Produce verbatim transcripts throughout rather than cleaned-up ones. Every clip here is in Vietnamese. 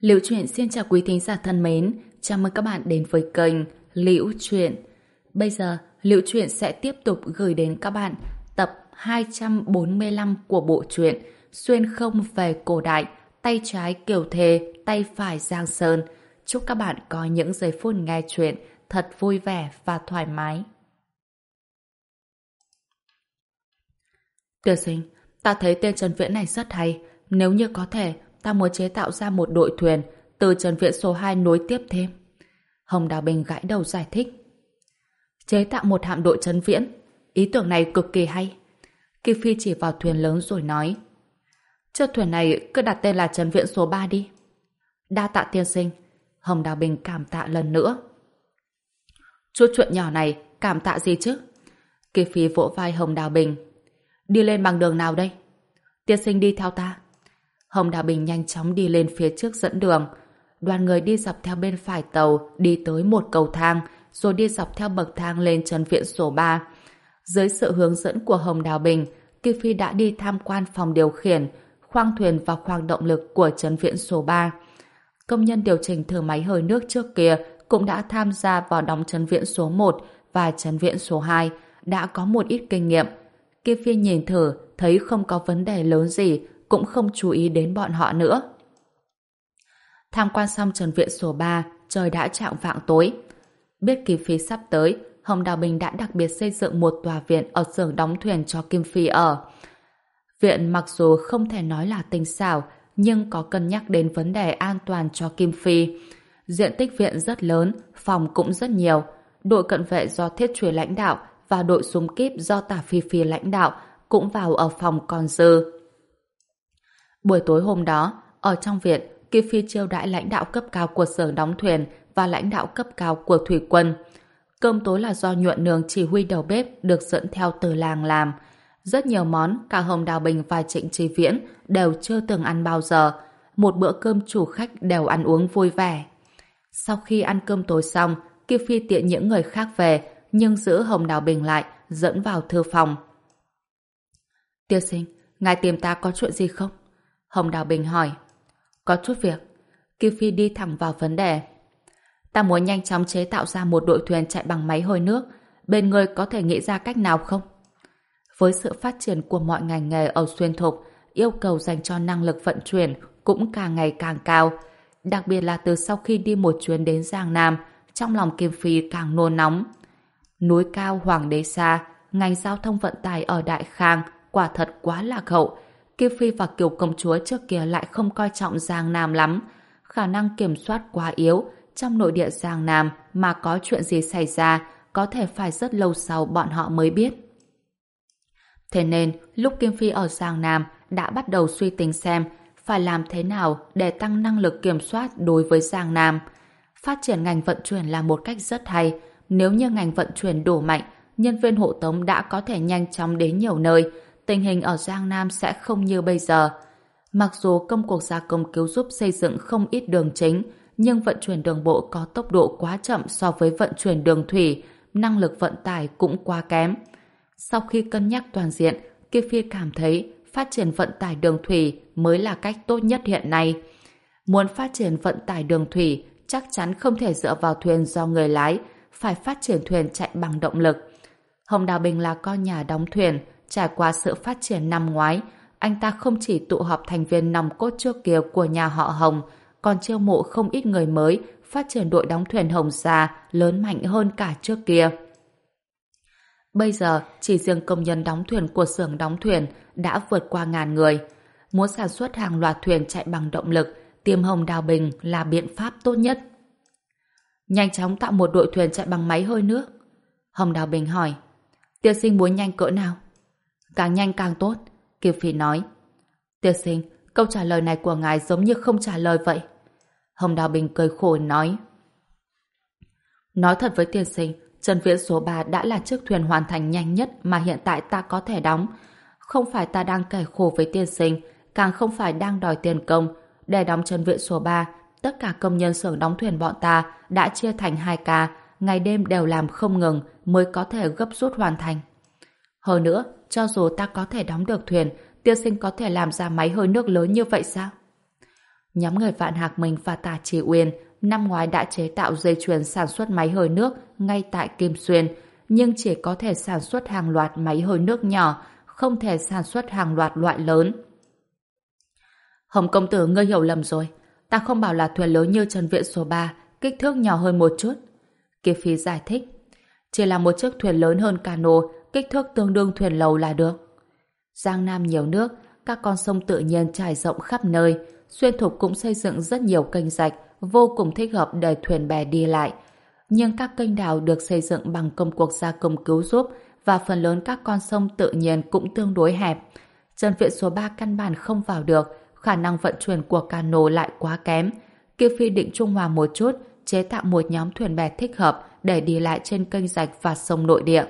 Liễu Chuyện xin chào quý thính giả thân mến, chào mừng các bạn đến với kênh Liễu Chuyện. Bây giờ, Liễu Chuyện sẽ tiếp tục gửi đến các bạn tập hai trăm bốn mươi lăm của bộ truyện Xuyên không về cổ đại, tay trái Kiều Thề, tay phải Giang Sơn. Chúc các bạn có những giây phút nghe chuyện thật vui vẻ và thoải mái. Tiên sinh, ta thấy tên Trần Viễn này rất hay. Nếu như có thể, ta muốn chế tạo ra một đội thuyền từ Trần Viễn số hai nối tiếp thêm. Hồng Đào Bình gãi đầu giải thích. Chế tạo một hạm đội Trần Viễn, ý tưởng này cực kỳ hay. Kim Phi chỉ vào thuyền lớn rồi nói. Chiếc thuyền này cứ đặt tên là Trần Viễn số ba đi. Đa tạ tiên sinh. Hồng Đào Bình cảm tạ lần nữa. Chút chuyện nhỏ này cảm tạ gì chứ? Kim Phi vỗ vai Hồng Đào Bình. Đi lên bằng đường nào đây? Tiên sinh đi theo ta. Hồng Đào Bình nhanh chóng đi lên phía trước dẫn đường. Đoàn người đi dọc theo bên phải tàu, đi tới một cầu thang, rồi đi dọc theo bậc thang lên Trần Viễn số ba. Dưới sự hướng dẫn của Hồng Đào Bình, Kim Phi đã đi tham quan phòng điều khiển, khoang thuyền và khoang động lực của Trần Viễn số ba. Công nhân điều chỉnh thử máy hơi nước trước kia cũng đã tham gia vào đóng Trần Viễn số một và Trần Viễn số hai, đã có một ít kinh nghiệm. Kim Phi nhìn thử, thấy không có vấn đề lớn gì, cũng không chú ý đến bọn họ nữa. Tham quan xong Trần Viễn số ba, trời đã chạng vạng tối. Biết Kim Phi sắp tới, Hồng Đào Bình đã đặc biệt xây dựng một tòa viện ở xưởng đóng thuyền cho Kim Phi ở. Viện mặc dù không thể nói là tinh xảo, nhưng có cân nhắc đến vấn đề an toàn cho Kim Phi. Diện tích viện rất lớn, phòng cũng rất nhiều. Đội cận vệ do Thiết Truy lãnh đạo và đội súng kíp do Tả Phi Phi lãnh đạo cũng vào ở phòng còn dư. Buổi tối hôm đó, ở trong viện, Kim Phi chiêu đãi lãnh đạo cấp cao của xưởng đóng thuyền và lãnh đạo cấp cao của thủy quân. Cơm tối là do Nhuận Nương chỉ huy đầu bếp được dẫn theo từ làng làm. Rất nhiều món cả Hồng Đào Bình và Trịnh Chí Viễn đều chưa từng ăn bao giờ. Một bữa cơm chủ khách đều ăn uống vui vẻ. Sau khi ăn cơm tối xong, Kim Phi tiện những người khác về, nhưng giữ Hồng Đào Bình lại, dẫn vào thư phòng. Tiên sinh, ngài tìm ta có chuyện gì không? Hồng Đào Bình hỏi. Có chút việc. Kim Phi đi thẳng vào vấn đề. Ta muốn nhanh chóng chế tạo ra một đội thuyền chạy bằng máy hơi nước. Bên người có thể nghĩ ra cách nào không? Với sự phát triển của mọi ngành nghề ở xuyên thục, yêu cầu dành cho năng lực vận chuyển cũng càng ngày càng cao. Đặc biệt là từ sau khi đi một chuyến đến Giang Nam, trong lòng Kim Phi càng nôn nóng. Núi cao Hoàng đế xa, ngành giao thông vận tải ở Đại Khang quả thật quá lạc hậu. Kim Phi và Kiều công chúa trước kia lại không coi trọng Giang Nam lắm. Khả năng kiểm soát quá yếu. Trong nội địa Giang Nam mà có chuyện gì xảy ra, có thể phải rất lâu sau bọn họ mới biết. Thế nên, lúc Kim Phi ở Giang Nam đã bắt đầu suy tính xem phải làm thế nào để tăng năng lực kiểm soát đối với Giang Nam. Phát triển ngành vận chuyển là một cách rất hay. Nếu như ngành vận chuyển đủ mạnh, nhân viên hộ tống đã có thể nhanh chóng đến nhiều nơi, tình hình ở Giang Nam sẽ không như bây giờ. Mặc dù công cuộc gia công cứu giúp xây dựng không ít đường chính, nhưng vận chuyển đường bộ có tốc độ quá chậm so với vận chuyển đường thủy, năng lực vận tải cũng quá kém. Sau khi cân nhắc toàn diện, Kim Phi cảm thấy phát triển vận tải đường thủy mới là cách tốt nhất hiện nay. Muốn phát triển vận tải đường thủy, chắc chắn không thể dựa vào thuyền do người lái, phải phát triển thuyền chạy bằng động lực. Hồng Đào Bình là con nhà đóng thuyền, trải qua sự phát triển năm ngoái, anh ta không chỉ tụ họp thành viên nòng cốt trước kia của nhà họ Hồng, còn chiêu mộ không ít người mới, phát triển đội đóng thuyền Hồng Gia lớn mạnh hơn cả trước kia. Bây giờ, chỉ riêng công nhân đóng thuyền của xưởng đóng thuyền đã vượt qua ngàn người. Muốn sản xuất hàng loạt thuyền chạy bằng động lực, tìm Hồng Đào Bình là biện pháp tốt nhất. Nhanh chóng tạo một đội thuyền chạy bằng máy hơi nước. Hồng Đào Bình hỏi. Tiên sinh muốn nhanh cỡ nào? Càng nhanh càng tốt, Kim Phi nói. Tiên sinh, câu trả lời này của ngài giống như không trả lời vậy. Hồng Đào Bình cười khổ nói. Nói thật với tiên sinh, Trần Viễn số ba đã là chiếc thuyền hoàn thành nhanh nhất mà hiện tại ta có thể đóng. Không phải ta đang kể khổ với tiên sinh, càng không phải đang đòi tiền công. Để đóng Trần Viễn số ba, tất cả công nhân xưởng đóng thuyền bọn ta đã chia thành hai ca, ngày đêm đều làm không ngừng mới có thể gấp rút hoàn thành. Hơn nữa, cho dù ta có thể đóng được thuyền, tiên sinh có thể làm ra máy hơi nước lớn như vậy sao? Nhóm người Vạn Hạc Minh và Tả Chỉ Uyên năm ngoái đã chế tạo dây chuyền sản xuất máy hơi nước ngay tại Kim Xuyên, nhưng chỉ có thể sản xuất hàng loạt máy hơi nước nhỏ, không thể sản xuất hàng loạt loại lớn. Hồng công tử, ngươi hiểu lầm rồi. Ta không bảo là thuyền lớn như Trần Viện số ba, kích thước nhỏ hơn một chút. Kiều Phi giải thích. Chỉ là một chiếc thuyền lớn hơn cano, kích thước tương đương thuyền lầu là được. Giang Nam nhiều nước, các con sông tự nhiên trải rộng khắp nơi. Xuyên Thục cũng xây dựng rất nhiều kênh rạch, vô cùng thích hợp để thuyền bè đi lại. Nhưng các kênh đào được xây dựng bằng công cuộc gia công cứu giúp và phần lớn các con sông tự nhiên cũng tương đối hẹp. Trần Viện số ba căn bản không vào được, khả năng vận chuyển của cano lại quá kém. Kiều Phi định trung hòa một chút, chế tạo một nhóm thuyền bè thích hợp để đi lại trên kênh rạch và sông nội địa.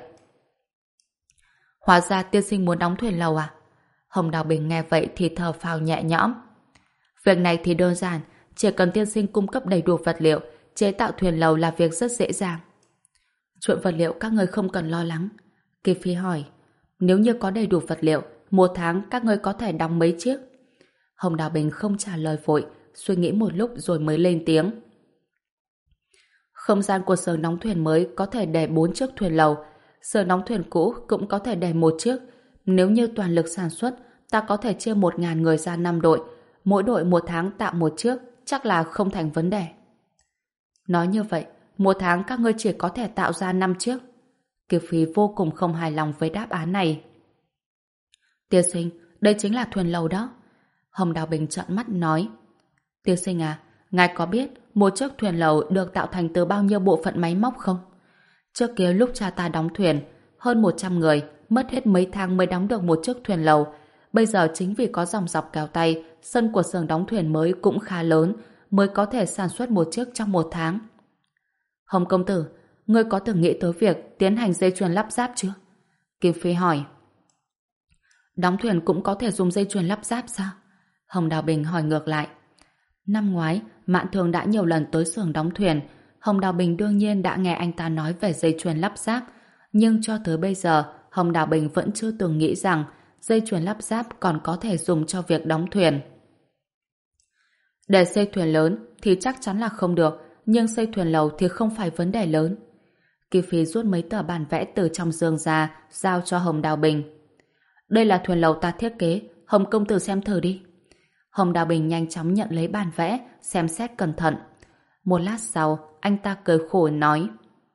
Hóa ra tiên sinh muốn đóng thuyền lầu à? Hồng Đào Bình nghe vậy thì thở phào nhẹ nhõm. Việc này thì đơn giản, chỉ cần tiên sinh cung cấp đầy đủ vật liệu, chế tạo thuyền lầu là việc rất dễ dàng. Chuyện vật liệu các ngươi không cần lo lắng. Kiều Phi hỏi, nếu như có đầy đủ vật liệu, một tháng các ngươi có thể đóng mấy chiếc? Hồng Đào Bình không trả lời vội, suy nghĩ một lúc rồi mới lên tiếng. Không gian của xưởng đóng thuyền mới có thể để bốn chiếc thuyền lầu, xưởng đóng thuyền cũ cũng có thể để một chiếc. Nếu như toàn lực sản xuất, ta có thể chia một ngàn người ra năm đội, mỗi đội một tháng tạo một chiếc, chắc là không thành vấn đề. Nói như vậy, một tháng các ngươi chỉ có thể tạo ra năm chiếc. Kiều Phi vô cùng không hài lòng với đáp án này. Tiên sinh, đây chính là thuyền lầu đó. Hồng Đào Bình trợn mắt nói. Tiên sinh à, ngài có biết một chiếc thuyền lầu được tạo thành từ bao nhiêu bộ phận máy móc không? Trước kia lúc cha ta đóng thuyền, hơn một trăm người, mất hết mấy tháng mới đóng được một chiếc thuyền lầu. Bây giờ chính vì có dòng dọc kéo tay, sân của xưởng đóng thuyền mới cũng khá lớn, mới có thể sản xuất một chiếc trong một tháng. Hồng công tử, ngươi có từng nghĩ tới việc tiến hành dây chuyền lắp ráp chưa? Kim Phi hỏi. Đóng thuyền cũng có thể dùng dây chuyền lắp ráp sao? Hồng Đào Bình hỏi ngược lại. Năm ngoái, Mạn Thường đã nhiều lần tới xưởng đóng thuyền. Hồng Đào Bình đương nhiên đã nghe anh ta nói về dây chuyền lắp ráp. Nhưng cho tới bây giờ, Hồng Đào Bình vẫn chưa từng nghĩ rằng dây chuyền lắp ráp còn có thể dùng cho việc đóng thuyền. Để xây thuyền lớn thì chắc chắn là không được, nhưng xây thuyền lầu thì không phải vấn đề lớn. Kỳ Phi rút mấy tờ bản vẽ từ trong giường ra, giao cho Hồng Đào Bình. Đây là thuyền lầu ta thiết kế, Hồng công tử xem thử đi. Hồng Đào Bình nhanh chóng nhận lấy bản vẽ, xem xét cẩn thận. Một lát sau, anh ta cười khổ nói.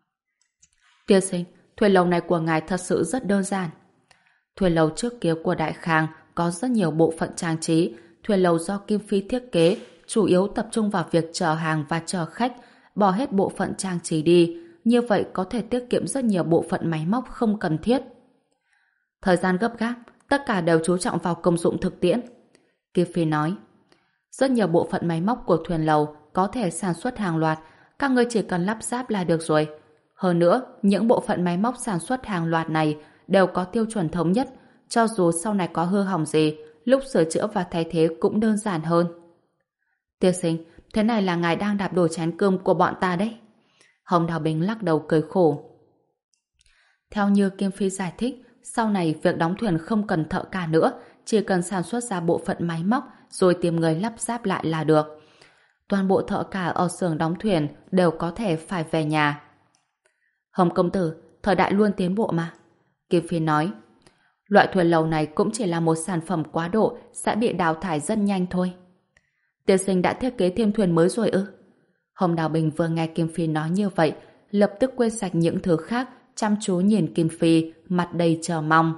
Tiên sinh, thuyền lầu này của ngài thật sự rất đơn giản. Thuyền lầu trước kia của Đại Khang có rất nhiều bộ phận trang trí. Thuyền lầu do Kim Phi thiết kế, chủ yếu tập trung vào việc chở hàng và chở khách, bỏ hết bộ phận trang trí đi. Như vậy có thể tiết kiệm rất nhiều bộ phận máy móc không cần thiết. Thời gian gấp gáp, tất cả đều chú trọng vào công dụng thực tiễn. Kim Phi nói. Rất nhiều bộ phận máy móc của thuyền lầu có thể sản xuất hàng loạt, các ngươi chỉ cần lắp ráp là được rồi. Hơn nữa, những bộ phận máy móc sản xuất hàng loạt này đều có tiêu chuẩn thống nhất, cho dù sau này có hư hỏng gì, lúc sửa chữa và thay thế cũng đơn giản hơn. Tiên sinh, thế này là ngài đang đạp đổ chén cơm của bọn ta đấy. Hồng Đào Bình lắc đầu cười khổ. Theo như Kim Phi giải thích, sau này việc đóng thuyền không cần thợ cả nữa, chỉ cần sản xuất ra bộ phận máy móc rồi tìm người lắp ráp lại là được. Toàn bộ thợ cả ở xưởng đóng thuyền đều có thể phải về nhà. Hồng công tử, thời đại luôn tiến bộ mà. Kim Phi nói. Loại thuyền lầu này cũng chỉ là một sản phẩm quá độ, sẽ bị đào thải rất nhanh thôi. Tiên sinh đã thiết kế thêm thuyền mới rồi ư? Hồng Đào Bình vừa nghe Kim Phi nói như vậy, lập tức quên sạch những thứ khác, chăm chú nhìn Kim Phi, mặt đầy chờ mong.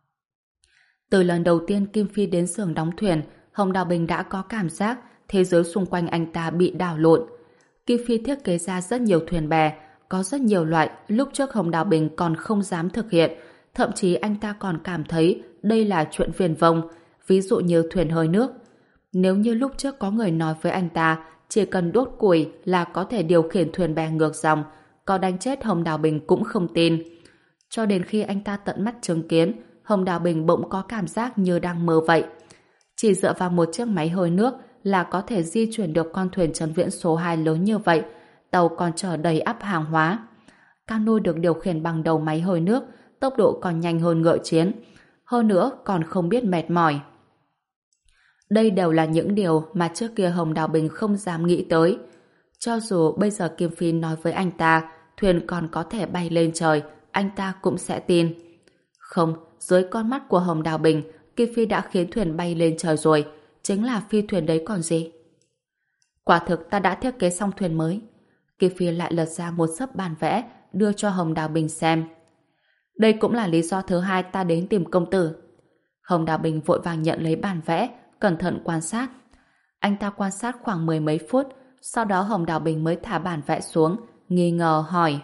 Từ lần đầu tiên Kim Phi đến xưởng đóng thuyền, Hồng Đào Bình đã có cảm giác thế giới xung quanh anh ta bị đảo lộn. Kim Phi thiết kế ra rất nhiều thuyền bè, có rất nhiều loại lúc trước Hồng Đào Bình còn không dám thực hiện, thậm chí anh ta còn cảm thấy đây là chuyện viển vông, ví dụ như thuyền hơi nước. Nếu như lúc trước có người nói với anh ta chỉ cần đốt củi là có thể điều khiển thuyền bè ngược dòng, có đánh chết Hồng Đào Bình cũng không tin. Cho đến khi anh ta tận mắt chứng kiến, Hồng Đào Bình bỗng có cảm giác như đang mơ vậy. Chỉ dựa vào một chiếc máy hơi nước là có thể di chuyển được con thuyền Trấn Viễn số hai lớn như vậy, tàu còn chở đầy ắp hàng hóa. Cano được điều khiển bằng đầu máy hơi nước, tốc độ còn nhanh hơn ngựa chiến. Hơn nữa còn không biết mệt mỏi. Đây đều là những điều mà trước kia Hồng Đào Bình không dám nghĩ tới. Cho dù bây giờ Kim Phi nói với anh ta thuyền còn có thể bay lên trời, anh ta cũng sẽ tin. Không, dưới con mắt của Hồng Đào Bình, Kim Phi đã khiến thuyền bay lên trời rồi, chính là phi thuyền đấy còn gì. Quả thực ta đã thiết kế xong thuyền mới. Kim Phi lại lật ra một xấp bản vẽ đưa cho Hồng Đào Bình xem. Đây cũng là lý do thứ hai ta đến tìm công tử. Hồng Đào Bình vội vàng nhận lấy bản vẽ, cẩn thận quan sát. Anh ta quan sát khoảng mười mấy phút, sau đó Hồng Đào Bình mới thả bản vẽ xuống, nghi ngờ hỏi.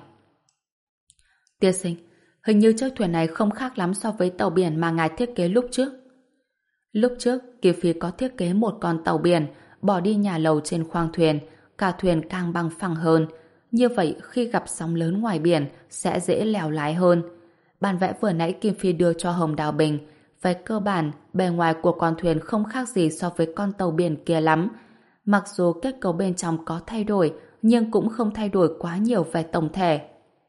Tiên sinh, hình như chiếc thuyền này không khác lắm so với tàu biển mà ngài thiết kế lúc trước. Lúc trước, Kim Phi có thiết kế một con tàu biển, bỏ đi nhà lầu trên khoang thuyền, cả thuyền càng bằng phẳng hơn. Như vậy, khi gặp sóng lớn ngoài biển, sẽ dễ lèo lái hơn. Bản vẽ vừa nãy Kim Phi đưa cho Hồng Đào Bình. Về cơ bản, bề ngoài của con thuyền không khác gì so với con tàu biển kia lắm. Mặc dù kết cấu bên trong có thay đổi, nhưng cũng không thay đổi quá nhiều về tổng thể.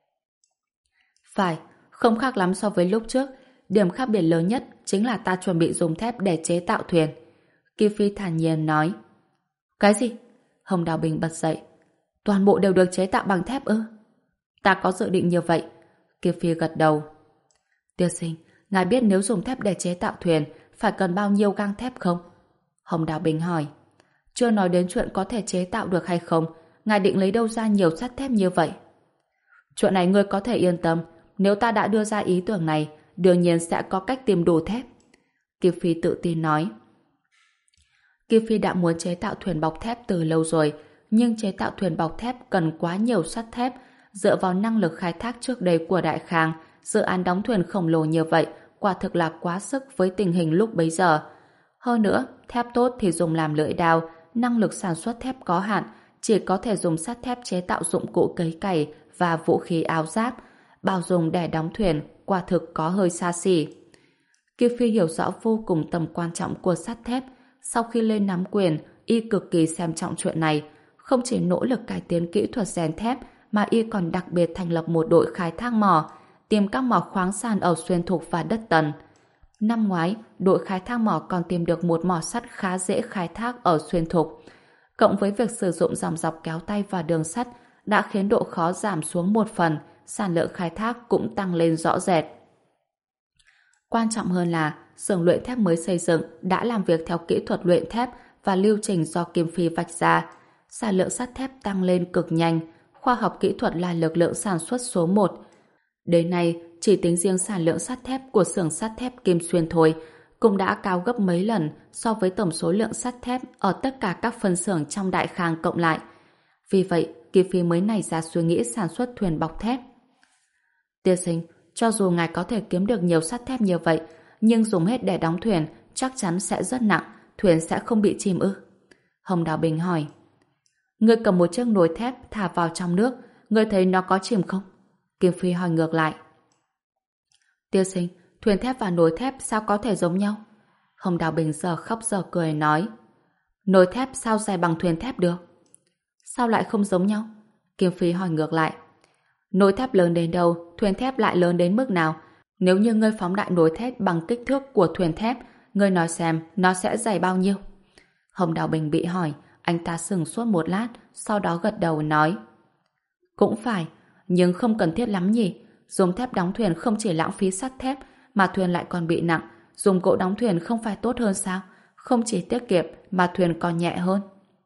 Phải, không khác lắm so với lúc trước. Điểm khác biệt lớn nhất chính là ta chuẩn bị dùng thép để chế tạo thuyền. Kim Phi thản nhiên nói. Cái gì? Hồng Đào Bình bật dậy. Toàn bộ đều được chế tạo bằng thép ư? Ta có dự định như vậy. Kim Phi gật đầu. Tiên sinh, ngài biết nếu dùng thép để chế tạo thuyền phải cần bao nhiêu gang thép không? Hồng Đào Bình hỏi. Chưa nói đến chuyện có thể chế tạo được hay không, ngài định lấy đâu ra nhiều sắt thép như vậy? Chuyện này ngươi có thể yên tâm, nếu ta đã đưa ra ý tưởng này, đương nhiên sẽ có cách tìm đủ thép. Kim Phi tự tin nói. Kim Phi đã muốn chế tạo thuyền bọc thép từ lâu rồi, nhưng chế tạo thuyền bọc thép cần quá nhiều sắt thép. Dựa vào năng lực khai thác trước đây của Đại Khang, dự án đóng thuyền khổng lồ như vậy quả thực là quá sức với tình hình lúc bấy giờ. Hơn nữa, thép tốt thì dùng làm lưỡi đao, năng lực sản xuất thép có hạn, chỉ có thể dùng sắt thép chế tạo dụng cụ cấy cày và vũ khí áo giáp, bao dùng để đóng thuyền quả thực có hơi xa xỉ. Kim Phi hiểu rõ vô cùng tầm quan trọng của sắt thép. Sau khi lên nắm quyền, y cực kỳ xem trọng chuyện này, không chỉ nỗ lực cải tiến kỹ thuật rèn thép mà y còn đặc biệt thành lập một đội khai thác mỏ, tìm các mỏ khoáng sản ở Xuyên Thục và Đất Tần. Năm ngoái, đội khai thác mỏ còn tìm được một mỏ sắt khá dễ khai thác ở Xuyên Thục. Cộng với việc sử dụng dòng dọc kéo tay và đường sắt đã khiến độ khó giảm xuống một phần, sản lượng khai thác cũng tăng lên rõ rệt. Quan trọng hơn là xưởng luyện thép mới xây dựng đã làm việc theo kỹ thuật luyện thép và lưu trình do Kim Phi vạch ra. Sản lượng sắt thép tăng lên cực nhanh, khoa học kỹ thuật là lực lượng sản xuất số một. Đến nay, chỉ tính riêng sản lượng sắt thép của xưởng sắt thép Kim Xuyên thôi cũng đã cao gấp mấy lần so với tổng số lượng sắt thép ở tất cả các phân xưởng trong Đại Khang cộng lại. Vì vậy, Kim Phi mới nảy ra suy nghĩ sản xuất thuyền bọc thép. Tiên sinh, cho dù ngài có thể kiếm được nhiều sắt thép như vậy, nhưng dùng hết để đóng thuyền chắc chắn sẽ rất nặng, thuyền sẽ không bị chìm ư? Hồng Đào Bình hỏi. Ngươi cầm một chiếc nồi thép thả vào trong nước, ngươi thấy nó có chìm không? Kim Phi hỏi ngược lại. Tiên sinh, thuyền thép và nồi thép sao có thể giống nhau? Hồng Đào Bình giờ khóc giờ cười nói. Nồi thép sao dài bằng thuyền thép được? Sao lại không giống nhau? Kim Phi hỏi ngược lại. Nồi thép lớn đến đâu, thuyền thép lại lớn đến mức nào? Nếu như ngươi phóng đại nồi thép bằng kích thước của thuyền thép, ngươi nói xem nó sẽ dày bao nhiêu? Hồng Đào Bình bị hỏi, anh ta sững sốt một lát, sau đó gật đầu nói. Cũng phải, nhưng không cần thiết lắm nhỉ. Dùng thép đóng thuyền không chỉ lãng phí sắt thép, mà thuyền lại còn bị nặng. Dùng gỗ đóng thuyền không phải tốt hơn sao? Không chỉ tiết kiệm, mà thuyền còn nhẹ hơn.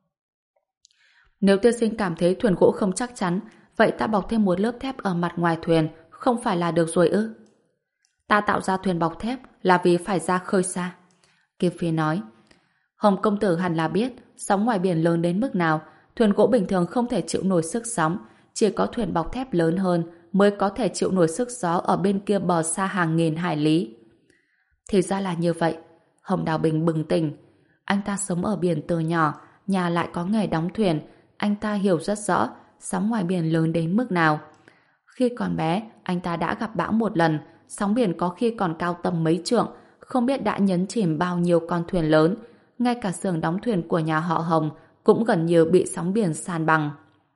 Nếu tiên sinh cảm thấy thuyền gỗ không chắc chắn, vậy ta bọc thêm một lớp thép ở mặt ngoài thuyền, không phải là được rồi ư? Ta tạo ra thuyền bọc thép là vì phải ra khơi xa. Kim Phi nói. Hồng công tử hẳn là biết sóng ngoài biển lớn đến mức nào, thuyền gỗ bình thường không thể chịu nổi sức sóng, chỉ có thuyền bọc thép lớn hơn mới có thể chịu nổi sức gió ở bên kia bờ xa hàng nghìn hải lý. Thì ra là như vậy. Hồng Đào Bình bừng tỉnh. Anh ta sống ở biển từ nhỏ, nhà lại có nghề đóng thuyền, anh ta hiểu rất rõ sóng ngoài biển lớn đến mức nào. Khi còn bé, anh ta đã gặp bão một lần, sóng biển có khi còn cao tầm mấy trượng, không biết đã nhấn chìm bao nhiêu con thuyền lớn, ngay cả xưởng đóng thuyền của nhà họ Hồng cũng gần như bị sóng biển san bằng.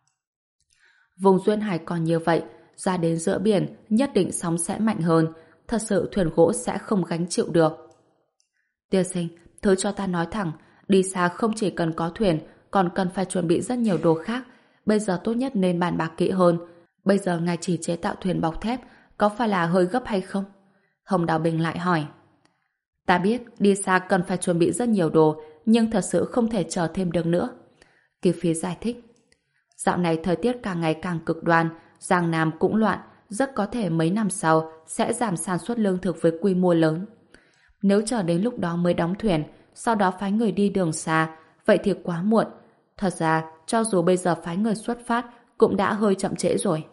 Vùng duyên hải còn như vậy, ra đến giữa biển nhất định sóng sẽ mạnh hơn, thật sự thuyền gỗ sẽ không gánh chịu được. Tiên sinh, Thứ cho ta nói thẳng, đi xa không chỉ cần có thuyền, còn cần phải chuẩn bị rất nhiều đồ khác. Bây giờ tốt nhất nên bàn bạc kỹ hơn. Bây giờ ngài chỉ chế tạo thuyền bọc thép, có phải là hơi gấp hay không? Hồng Đào Bình lại hỏi. Ta biết đi xa cần phải chuẩn bị rất nhiều đồ, nhưng thật sự không thể chờ thêm được nữa. Kim Phi giải thích. Dạo này thời tiết càng ngày càng cực đoan, Giang Nam cũng loạn, rất có thể mấy năm sau sẽ giảm sản xuất lương thực với quy mô lớn. Nếu chờ đến lúc đó mới đóng thuyền, sau đó phái người đi đường xa, vậy thì quá muộn. Thật ra, cho dù bây giờ phái người xuất phát, cũng đã hơi chậm trễ rồi.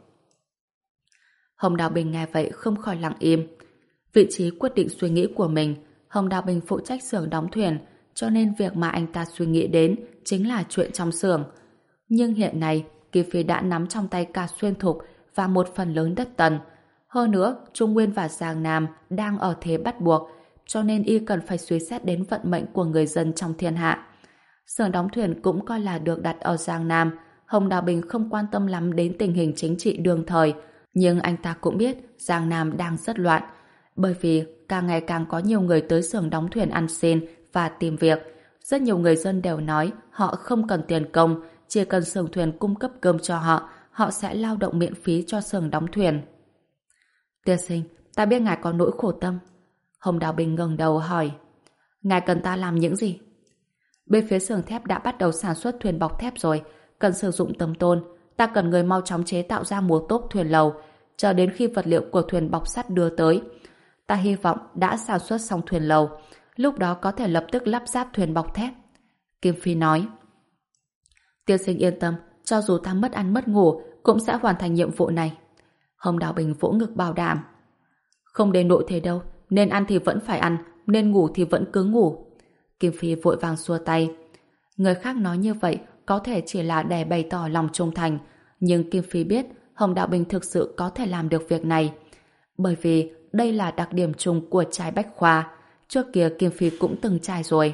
Hồng Đào Bình nghe vậy không khỏi lặng im. Vị trí quyết định suy nghĩ của mình, Hồng Đào Bình phụ trách xưởng đóng thuyền, cho nên việc mà anh ta suy nghĩ đến chính là chuyện trong xưởng. Nhưng hiện nay, Kim Phi đã nắm trong tay cả Xuyên Thục và một phần lớn đất Tần. Hơn nữa, Trung Nguyên và Giang Nam đang ở thế bắt buộc, cho nên y cần phải suy xét đến vận mệnh của người dân trong thiên hạ. Xưởng đóng thuyền cũng coi là được đặt ở Giang Nam. Hồng Đào Bình không quan tâm lắm đến tình hình chính trị đương thời, nhưng anh ta cũng biết Giang Nam đang rất loạn, bởi vì càng ngày càng có nhiều người tới xưởng đóng thuyền ăn xin và tìm việc. Rất nhiều người dân đều nói họ không cần tiền công, chỉ cần xưởng thuyền cung cấp cơm cho họ, họ sẽ lao động miễn phí cho xưởng đóng thuyền. Tiên sinh, ta biết ngài có nỗi khổ tâm. Hồng Đào Bình ngẩng đầu hỏi. Ngài cần ta làm những gì? Bên phía xưởng thép đã bắt đầu sản xuất thuyền bọc thép rồi, cần sử dụng tấm tôn. Ta cần người mau chóng chế tạo ra một tốp thuyền lầu, chờ đến khi vật liệu của thuyền bọc sắt đưa tới. Ta hy vọng đã sản xuất xong thuyền lầu, lúc đó có thể lập tức lắp ráp thuyền bọc thép. Kim Phi nói. Tiên sinh yên tâm, cho dù ta mất ăn mất ngủ, cũng sẽ hoàn thành nhiệm vụ này. Hồng Đào Bình vỗ ngực bảo đảm. Không đến nỗi thế đâu, nên ăn thì vẫn phải ăn, nên ngủ thì vẫn cứ ngủ. Kim Phi vội vàng xua tay. Người khác nói như vậy có thể chỉ là để bày tỏ lòng trung thành, nhưng Kim Phi biết Hồng Đạo Bình thực sự có thể làm được việc này. Bởi vì đây là đặc điểm chung của trai bách khoa. Trước kia Kim Phi cũng từng trai rồi.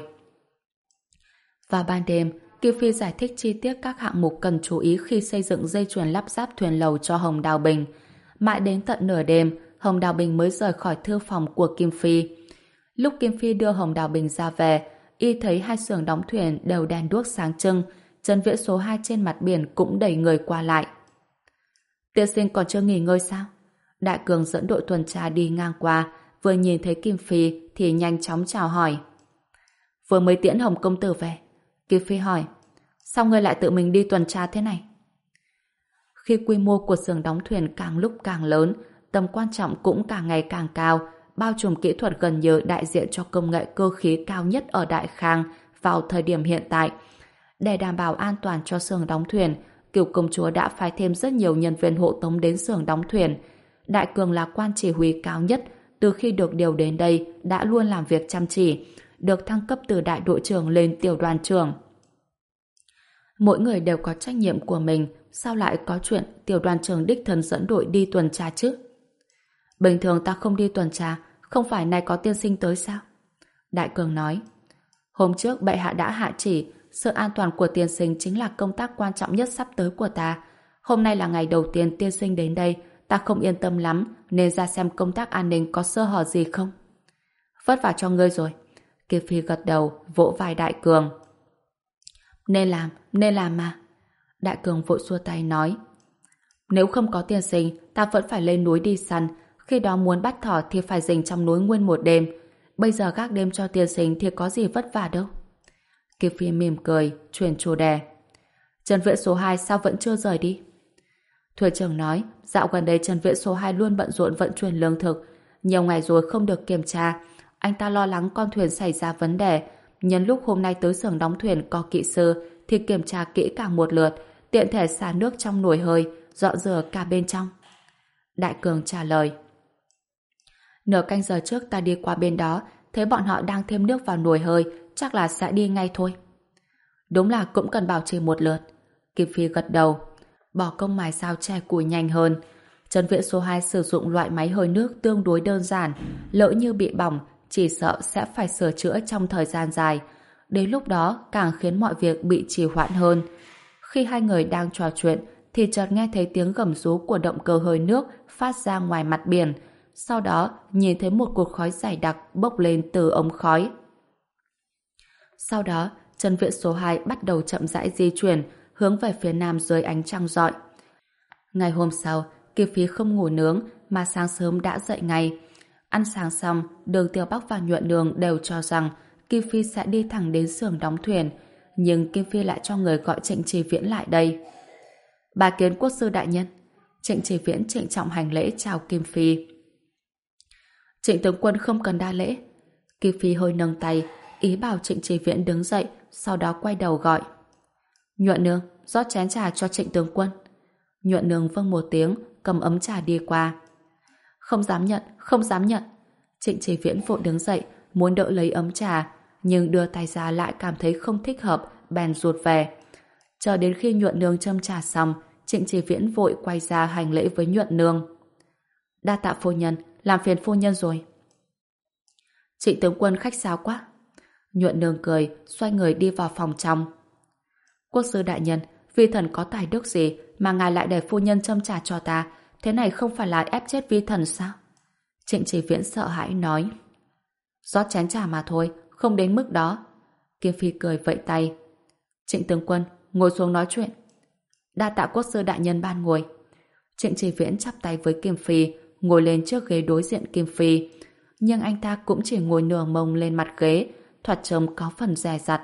Vào ban đêm, Kim Phi giải thích chi tiết các hạng mục cần chú ý khi xây dựng dây chuyền lắp ráp thuyền lầu cho Hồng Đào Bình. Mãi đến tận nửa đêm, Hồng Đào Bình mới rời khỏi thư phòng của Kim Phi. Lúc Kim Phi đưa Hồng Đào Bình ra về, y thấy hai xưởng đóng thuyền đều đèn đuốc sáng trưng, chân viễn số hai trên mặt biển cũng đầy người qua lại. Tiên sinh còn chưa nghỉ ngơi sao? Đại Cường dẫn đội tuần tra đi ngang qua, vừa nhìn thấy Kim Phi thì nhanh chóng chào hỏi. Vừa mới tiễn Hồng công tử về. Kim Phi hỏi, sao ngươi lại tự mình đi tuần tra thế này? Khi quy mô của xưởng đóng thuyền càng lúc càng lớn, tầm quan trọng cũng càng ngày càng cao, bao trùm kỹ thuật gần như đại diện cho công nghệ cơ khí cao nhất ở Đại Khang vào thời điểm hiện tại. Để đảm bảo an toàn cho xưởng đóng thuyền, Kiều công chúa đã phái thêm rất nhiều nhân viên hộ tống đến xưởng đóng thuyền. Đại Cường là quan chỉ huy cao nhất, từ khi được điều đến đây đã luôn làm việc chăm chỉ, được thăng cấp từ đại đội trưởng lên tiểu đoàn trưởng. Mỗi người đều có trách nhiệm của mình, sao lại có chuyện tiểu đoàn trưởng đích thân dẫn đội đi tuần tra chứ? Bình thường ta không đi tuần tra, không phải nay có tiên sinh tới sao? Đại Cường nói, hôm trước bệ hạ đã hạ chỉ, sự an toàn của tiên sinh chính là công tác quan trọng nhất sắp tới của ta. Hôm nay là ngày đầu tiên tiên sinh đến đây, ta không yên tâm lắm, nên ra xem công tác an ninh có sơ hở gì không. Vất vả cho ngươi rồi. Kiều Phi gật đầu, vỗ vai Đại Cường. Nên làm, nên làm mà. Đại Cường vội xua tay nói, nếu không có tiên sinh, ta vẫn phải lên núi đi săn, khi đó muốn bắt thỏ thì phải dình trong núi nguyên một đêm. Bây giờ gác đêm cho tiên sinh thì có gì vất vả đâu. Kiều Phi mỉm cười, chuyển chủ đề. Trần Viễn số hai sao vẫn chưa rời đi? Thuyền trưởng nói, dạo gần đây Trần Viễn số hai luôn bận rộn vận chuyển lương thực, nhiều ngày rồi không được kiểm tra. Anh ta lo lắng con thuyền xảy ra vấn đề, nhân lúc hôm nay tới xưởng đóng thuyền có kỹ sư thì kiểm tra kỹ càng một lượt, tiện thể xả nước trong nồi hơi, dọn rửa cả bên trong. Đại Cường trả lời. Nửa canh giờ trước ta đi qua bên đó, thấy bọn họ đang thêm nước vào nồi hơi, chắc là sẽ đi ngay thôi. Đúng là cũng cần bảo trì một lượt. Kim Phi gật đầu, bỏ công mài sao chè củi nhanh hơn. Trần Viễn số hai sử dụng loại máy hơi nước tương đối đơn giản, lỡ như bị bỏng, chỉ sợ sẽ phải sửa chữa trong thời gian dài. Đến lúc đó càng khiến mọi việc bị trì hoãn hơn. Khi hai người đang trò chuyện thì chợt nghe thấy tiếng gầm rú của động cơ hơi nước phát ra ngoài mặt biển. Sau đó nhìn thấy một cột khói dày đặc bốc lên từ ống khói. Sau đó, Trần Viện số hai bắt đầu chậm rãi di chuyển hướng về phía nam dưới ánh trăng rọi. Ngày hôm sau, Kim Phi không ngủ nướng mà sáng sớm đã dậy ngay. Ăn sáng xong, Đường Tiêu Bắc và Nhuận Nương đều cho rằng Kim Phi sẽ đi thẳng đến xưởng đóng thuyền, nhưng Kim Phi lại cho người gọi Trịnh Trì Viễn lại đây. Bà kiến quốc sư đại nhân. Trịnh Trì Viễn trịnh trọng hành lễ chào Kim Phi. Trịnh tướng quân không cần đa lễ. Kim Phi hơi nâng tay, ý bảo Trịnh Trì Viễn đứng dậy, sau đó quay đầu gọi. Nhuận Nương, rót chén trà cho Trịnh tướng quân. Nhuận Nương vâng một tiếng, cầm ấm trà đi qua. Không dám nhận, không dám nhận. Trịnh Trì Viễn vội đứng dậy, muốn đỡ lấy ấm trà, nhưng đưa tay ra lại cảm thấy không thích hợp, bèn rụt về. Chờ đến khi Nhuận Nương châm trà xong, Trịnh Trì Viễn vội quay ra hành lễ với Nhuận Nương. Đa tạ phu nhân, làm phiền phu nhân rồi. Trịnh tướng quân khách sáo quá. Nhuận Nương cười, xoay người đi vào phòng trong. Quốc sư đại nhân, vi thần có tài đức gì mà ngài lại để phu nhân châm trà cho ta? Thế này không phải là ép chết vi thần sao? Trịnh Trì Viễn sợ hãi nói. Rót chén trà mà thôi, không đến mức đó. Kim Phi cười vẫy tay. Trịnh tướng quân, ngồi xuống nói chuyện. Đa tạ quốc sư đại nhân ban ngồi. Trịnh Trì Viễn chắp tay với Kim Phi, ngồi lên trước ghế đối diện Kim Phi. Nhưng anh ta cũng chỉ ngồi nửa mông lên mặt ghế, thoạt trông có phần dè dặt.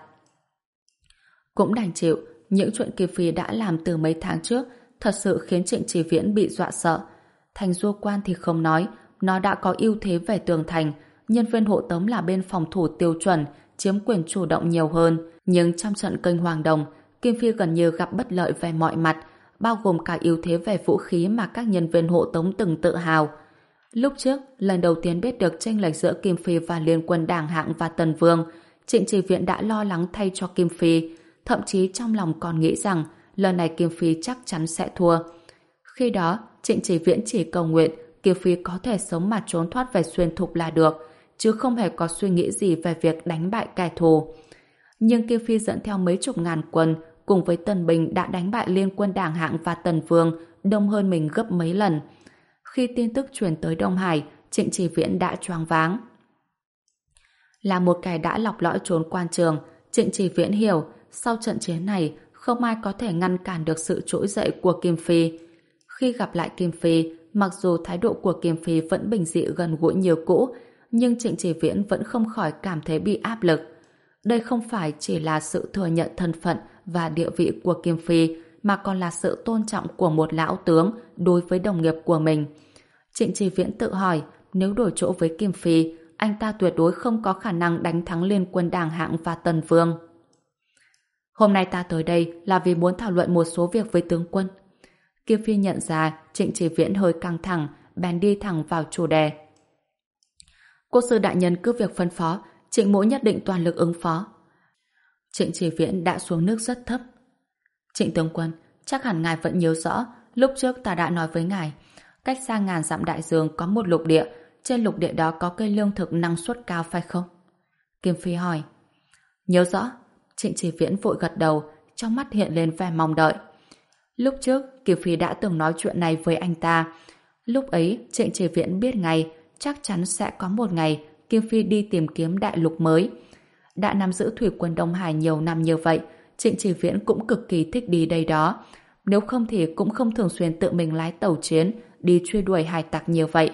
Cũng đành chịu, những chuyện Kim Phi đã làm từ mấy tháng trước thật sự khiến Trịnh Trì Viễn bị dọa sợ. Thành du quan thì không nói, nó đã có ưu thế về tường thành, nhân viên hộ tống là bên phòng thủ tiêu chuẩn, chiếm quyền chủ động nhiều hơn. Nhưng trong trận kênh Hoàng Đồng, Kim Phi gần như gặp bất lợi về mọi mặt, bao gồm cả ưu thế về vũ khí mà các nhân viên hộ tống từng tự hào. Lúc trước, lần đầu tiên biết được chênh lệch giữa Kim Phi và liên quân Đảng Hạng và Tần Vương, Trịnh Trì Viễn đã lo lắng thay cho Kim Phi, thậm chí trong lòng còn nghĩ rằng lần này Kim Phi chắc chắn sẽ thua. Khi đó, Trịnh Trì Viễn chỉ cầu nguyện Kim Phi có thể sống mà trốn thoát về Xuyên Thục là được, chứ không hề có suy nghĩ gì về việc đánh bại kẻ thù. Nhưng Kim Phi dẫn theo mấy chục ngàn quân cùng với Tần Bình đã đánh bại liên quân Đảng Hạng và Tần Vương, đông hơn mình gấp mấy lần. Khi tin tức truyền tới Đông Hải, Trịnh Trì Viễn đã choáng váng. Là một kẻ đã lọc lõi trốn quan trường, Trịnh Trì Viễn hiểu sau trận chiến này không ai có thể ngăn cản được sự trỗi dậy của Kim Phi. Khi gặp lại Kim Phi, mặc dù thái độ của Kim Phi vẫn bình dị gần gũi như cũ, nhưng Trịnh Trì Viễn vẫn không khỏi cảm thấy bị áp lực. Đây không phải chỉ là sự thừa nhận thân phận và địa vị của Kim Phi, mà còn là sự tôn trọng của một lão tướng đối với đồng nghiệp của mình. Trịnh Trì Viễn tự hỏi, nếu đổi chỗ với Kim Phi, anh ta tuyệt đối không có khả năng đánh thắng liên quân Đảng Hạng và Tần Vương. Hôm nay ta tới đây là vì muốn thảo luận một số việc với tướng quân. Kim Phi nhận ra Trịnh Trì Viễn hơi căng thẳng, bèn đi thẳng vào chủ đề. Quốc sư đại nhân cứ việc phân phó, Trịnh mỗ nhất định toàn lực ứng phó. Trịnh Trì Viễn đã xuống nước rất thấp. Trịnh tướng quân, chắc hẳn ngài vẫn nhớ rõ, lúc trước ta đã nói với ngài, cách xa ngàn dặm đại dương có một lục địa, trên lục địa đó có cây lương thực năng suất cao phải không? Kim Phi hỏi. Nhớ rõ. Trịnh Trì Viễn vội gật đầu, trong mắt hiện lên vẻ mong đợi. Lúc trước, Kim Phi đã từng nói chuyện này với anh ta. Lúc ấy, Trịnh Trì Viễn biết ngay, chắc chắn sẽ có một ngày Kim Phi đi tìm kiếm đại lục mới. Đã nắm giữ thủy quân Đông Hải nhiều năm như vậy, Trịnh Trì Viễn cũng cực kỳ thích đi đây đó. Nếu không thì cũng không thường xuyên tự mình lái tàu chiến đi truy đuổi hải tặc như vậy.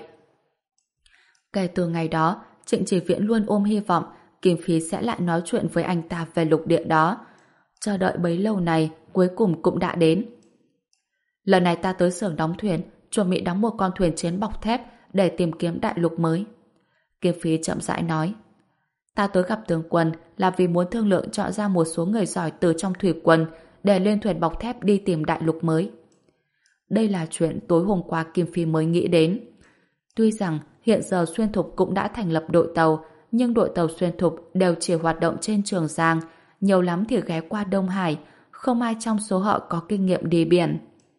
Kể từ ngày đó, Trịnh Trì Viễn luôn ôm hy vọng Kim Phi sẽ lại nói chuyện với anh ta về lục địa đó. Chờ đợi bấy lâu này, cuối cùng cũng đã đến. Lần này ta tới xưởng đóng thuyền, chuẩn bị đóng một con thuyền chiến bọc thép để tìm kiếm đại lục mới. Kim Phi chậm rãi nói. Ta tới gặp tướng quân là vì muốn thương lượng chọn ra một số người giỏi từ trong thủy quân để lên thuyền bọc thép đi tìm đại lục mới. Đây là chuyện tối hôm qua Kim Phi mới nghĩ đến. Tuy rằng hiện giờ Xuyên Thục cũng đã thành lập đội tàu, nhưng đội tàu Xuyên Thục đều chỉ hoạt động trên Trường Giang, nhiều lắm thì ghé qua Đông Hải, không ai trong số họ có kinh nghiệm đi biển.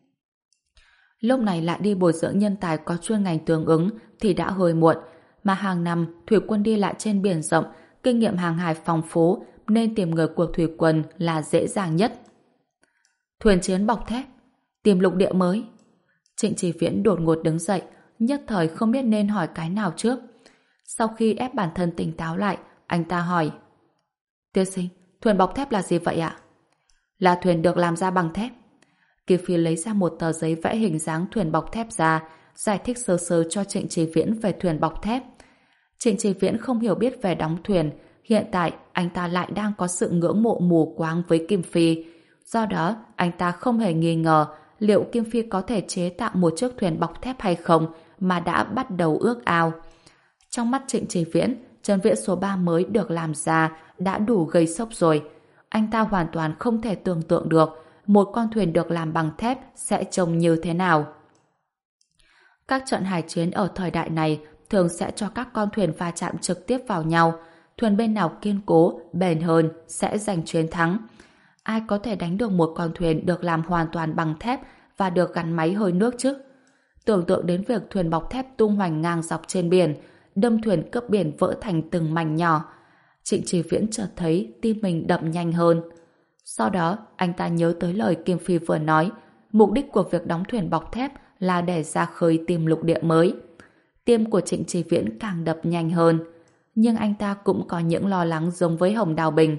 Lúc này lại đi bồi dưỡng nhân tài có chuyên ngành tương ứng thì đã hơi muộn, mà hàng năm thủy quân đi lại trên biển rộng, kinh nghiệm hàng hải phong phú nên tìm người của thủy quân là dễ dàng nhất. Thuyền chiến bọc thép, tìm lục địa mới. Trịnh Trì Viễn đột ngột đứng dậy, nhất thời không biết nên hỏi cái nào trước. Sau khi ép bản thân tỉnh táo lại, anh ta hỏi. Tiên sinh, thuyền bọc thép là gì vậy ạ? Là thuyền được làm ra bằng thép. Kiều Phi lấy ra một tờ giấy vẽ hình dáng thuyền bọc thép ra, giải thích sơ sơ cho Trịnh Chỉ Viễn về thuyền bọc thép. Trịnh Chỉ Viễn không hiểu biết về đóng thuyền, hiện tại anh ta lại đang có sự ngưỡng mộ mù quáng với Kim Phi. Do đó, anh ta không hề nghi ngờ liệu Kim Phi có thể chế tạo một chiếc thuyền bọc thép hay không mà đã bắt đầu ước ao. Trong mắt Trịnh Chỉ Viễn, chân viễn số ba mới được làm ra đã đủ gây sốc rồi. Anh ta hoàn toàn không thể tưởng tượng được một con thuyền được làm bằng thép sẽ trông như thế nào. Các trận hải chiến ở thời đại này thường sẽ cho các con thuyền va chạm trực tiếp vào nhau. Thuyền bên nào kiên cố, bền hơn sẽ giành chiến thắng. Ai có thể đánh được một con thuyền được làm hoàn toàn bằng thép và được gắn máy hơi nước chứ? Tưởng tượng đến việc thuyền bọc thép tung hoành ngang dọc trên biển, đâm thuyền cướp biển vỡ thành từng mảnh nhỏ. Trịnh Chỉ Viễn chợt thấy tim mình đập nhanh hơn. Sau đó, anh ta nhớ tới lời Kim Phi vừa nói, mục đích của việc đóng thuyền bọc thép là để ra khơi tìm lục địa mới. Tim của Trịnh Chỉ Viễn càng đập nhanh hơn, nhưng anh ta cũng có những lo lắng giống với Hồng Đào Bình.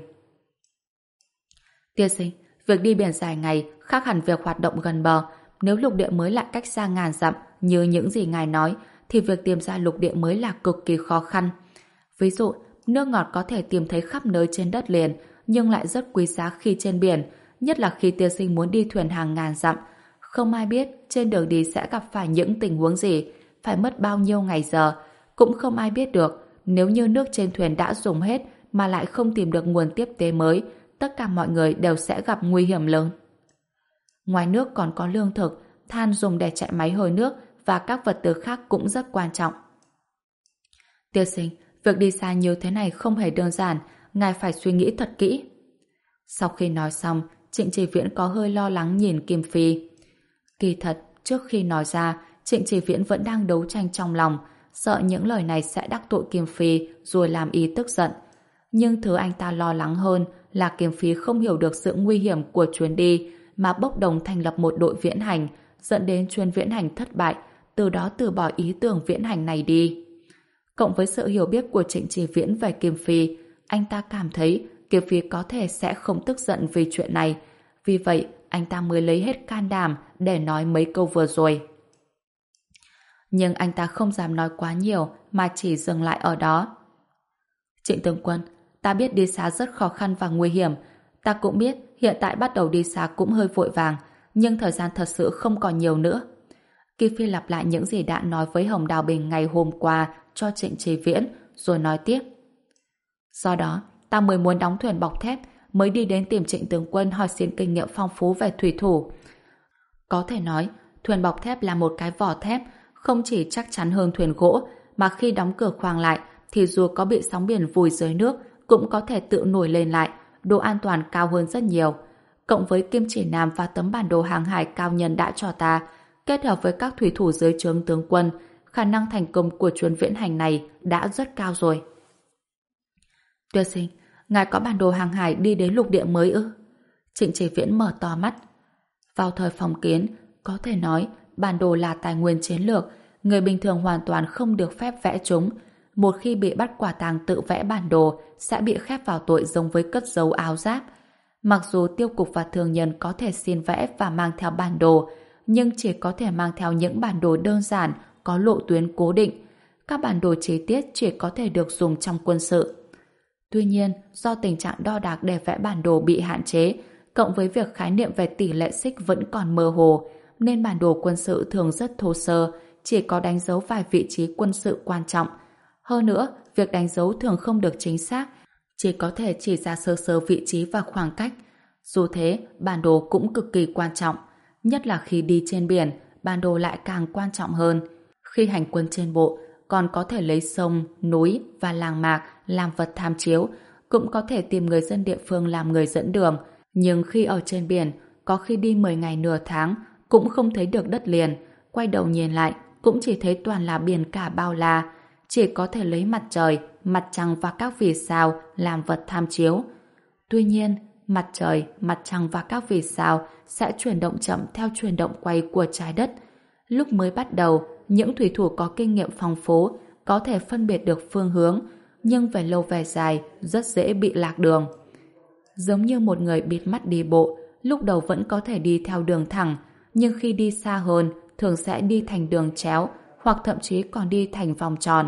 Tiên sinh, việc đi biển dài ngày khác hẳn việc hoạt động gần bờ. Nếu lục địa mới lại cách xa ngàn dặm như những gì ngài nói, thì việc tìm ra lục địa mới là cực kỳ khó khăn. Ví dụ, nước ngọt có thể tìm thấy khắp nơi trên đất liền, nhưng lại rất quý giá khi trên biển, nhất là khi tiên sinh muốn đi thuyền hàng ngàn dặm. Không ai biết trên đường đi sẽ gặp phải những tình huống gì, phải mất bao nhiêu ngày giờ. Cũng không ai biết được, nếu như nước trên thuyền đã dùng hết mà lại không tìm được nguồn tiếp tế mới, tất cả mọi người đều sẽ gặp nguy hiểm lớn. Ngoài nước còn có lương thực, than dùng để chạy máy hơi nước và các vật tư khác cũng rất quan trọng. Tiên sinh, việc đi xa như thế này không hề đơn giản, ngài phải suy nghĩ thật kỹ. Sau khi nói xong, Trịnh Chỉ Viễn có hơi lo lắng nhìn Kim Phi. Kỳ thật, trước khi nói ra, Trịnh Chỉ Viễn vẫn đang đấu tranh trong lòng, sợ những lời này sẽ đắc tội Kim Phi rồi làm y tức giận. Nhưng thứ anh ta lo lắng hơn là Kim Phi không hiểu được sự nguy hiểm của chuyến đi mà bốc đồng thành lập một đội viễn hành, dẫn đến chuyến viễn hành thất bại, từ đó từ bỏ ý tưởng viễn hành này đi. Cộng với sự hiểu biết của Trịnh Chỉ Viễn về Kim Phi, anh ta cảm thấy Kim Phi có thể sẽ không tức giận vì chuyện này. Vì vậy, anh ta mới lấy hết can đảm để nói mấy câu vừa rồi. Nhưng anh ta không dám nói quá nhiều mà chỉ dừng lại ở đó. Trịnh tướng quân, ta biết đi xa rất khó khăn và nguy hiểm. Ta cũng biết hiện tại bắt đầu đi xa cũng hơi vội vàng, nhưng thời gian thật sự không còn nhiều nữa. Kim Phi lặp lại những gì đã nói với Hồng Đào Bình ngày hôm qua cho Trịnh Chỉ Viễn, rồi nói tiếp. Do đó, ta mới muốn đóng thuyền bọc thép, mới đi đến tìm Trịnh tướng quân hỏi xin kinh nghiệm phong phú về thủy thủ. Có thể nói, thuyền bọc thép là một cái vỏ thép, không chỉ chắc chắn hơn thuyền gỗ, mà khi đóng cửa khoang lại, thì dù có bị sóng biển vùi dưới nước, cũng có thể tự nổi lên lại, độ an toàn cao hơn rất nhiều. Cộng với kim chỉ nam và tấm bản đồ hàng hải cao nhân đã cho ta, kết hợp với các thủy thủ dưới trướng tướng quân, khả năng thành công của chuyến viễn hành này đã rất cao rồi. Tiên sinh, ngài có bản đồ hàng hải đi đến lục địa mới ư? Trịnh Chỉ Viễn mở to mắt. Vào thời phong kiến, có thể nói bản đồ là tài nguyên chiến lược, người bình thường hoàn toàn không được phép vẽ chúng. Một khi bị bắt quả tang tự vẽ bản đồ, sẽ bị khép vào tội giống với cất giấu áo giáp. Mặc dù tiêu cục và thương nhân có thể xin vẽ và mang theo bản đồ, nhưng chỉ có thể mang theo những bản đồ đơn giản, có lộ tuyến cố định. Các bản đồ chi tiết chỉ có thể được dùng trong quân sự. Tuy nhiên, do tình trạng đo đạc để vẽ bản đồ bị hạn chế, cộng với việc khái niệm về tỷ lệ xích vẫn còn mơ hồ, nên bản đồ quân sự thường rất thô sơ, chỉ có đánh dấu vài vị trí quân sự quan trọng. Hơn nữa, việc đánh dấu thường không được chính xác, chỉ có thể chỉ ra sơ sơ vị trí và khoảng cách. Dù thế, bản đồ cũng cực kỳ quan trọng, nhất là khi đi trên biển, bản đồ lại càng quan trọng hơn. Khi hành quân trên bộ, còn có thể lấy sông, núi và làng mạc làm vật tham chiếu, cũng có thể tìm người dân địa phương làm người dẫn đường. Nhưng khi ở trên biển, có khi đi mười ngày nửa tháng, cũng không thấy được đất liền. Quay đầu nhìn lại, cũng chỉ thấy toàn là biển cả bao la. Chỉ có thể lấy mặt trời, mặt trăng và các vì sao làm vật tham chiếu. Tuy nhiên, mặt trời, mặt trăng và các vì sao sẽ chuyển động chậm theo chuyển động quay của trái đất. Lúc mới bắt đầu, những thủy thủ có kinh nghiệm phong phú có thể phân biệt được phương hướng, nhưng về lâu về dài rất dễ bị lạc đường. Giống như một người bịt mắt đi bộ, lúc đầu vẫn có thể đi theo đường thẳng, nhưng khi đi xa hơn, thường sẽ đi thành đường chéo, hoặc thậm chí còn đi thành vòng tròn.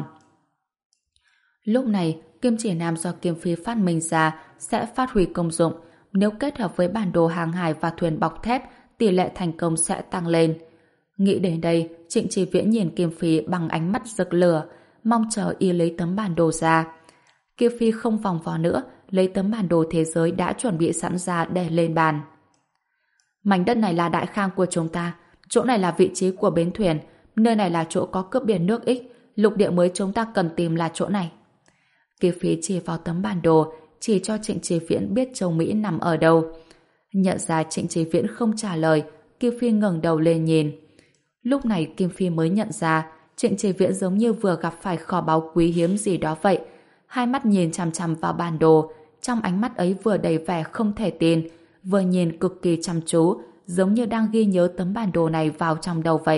Lúc này, kim chỉ nam do Kim Phi phát minh ra sẽ phát huy công dụng. Nếu kết hợp với bản đồ hàng hải và thuyền bọc thép, tỷ lệ thành công sẽ tăng lên. Nghĩ đến đây, Trịnh Chỉ Viễn nhìn Kim Phi bằng ánh mắt rực lửa, mong chờ y lấy tấm bản đồ ra. Kim Phi không vòng vo nữa, lấy tấm bản đồ thế giới đã chuẩn bị sẵn ra để lên bàn. Mảnh đất này là đại khang của chúng ta, chỗ này là vị trí của bến thuyền, nơi này là chỗ có cướp biển nước Ích, lục địa mới chúng ta cần tìm là chỗ này. Kim Phi chỉ vào tấm bản đồ, chỉ cho Trịnh Chỉ Viễn biết châu Mỹ nằm ở đâu. Nhận ra Trịnh Chỉ Viễn không trả lời, Kim Phi ngẩng đầu lên nhìn. Lúc này Kim Phi mới nhận ra Trịnh Chỉ Viễn giống như vừa gặp phải kho báu quý hiếm gì đó vậy. Hai mắt nhìn chằm chằm vào bản đồ, trong ánh mắt ấy vừa đầy vẻ không thể tin, vừa nhìn cực kỳ chăm chú, giống như đang ghi nhớ tấm bản đồ này vào trong đầu vậy.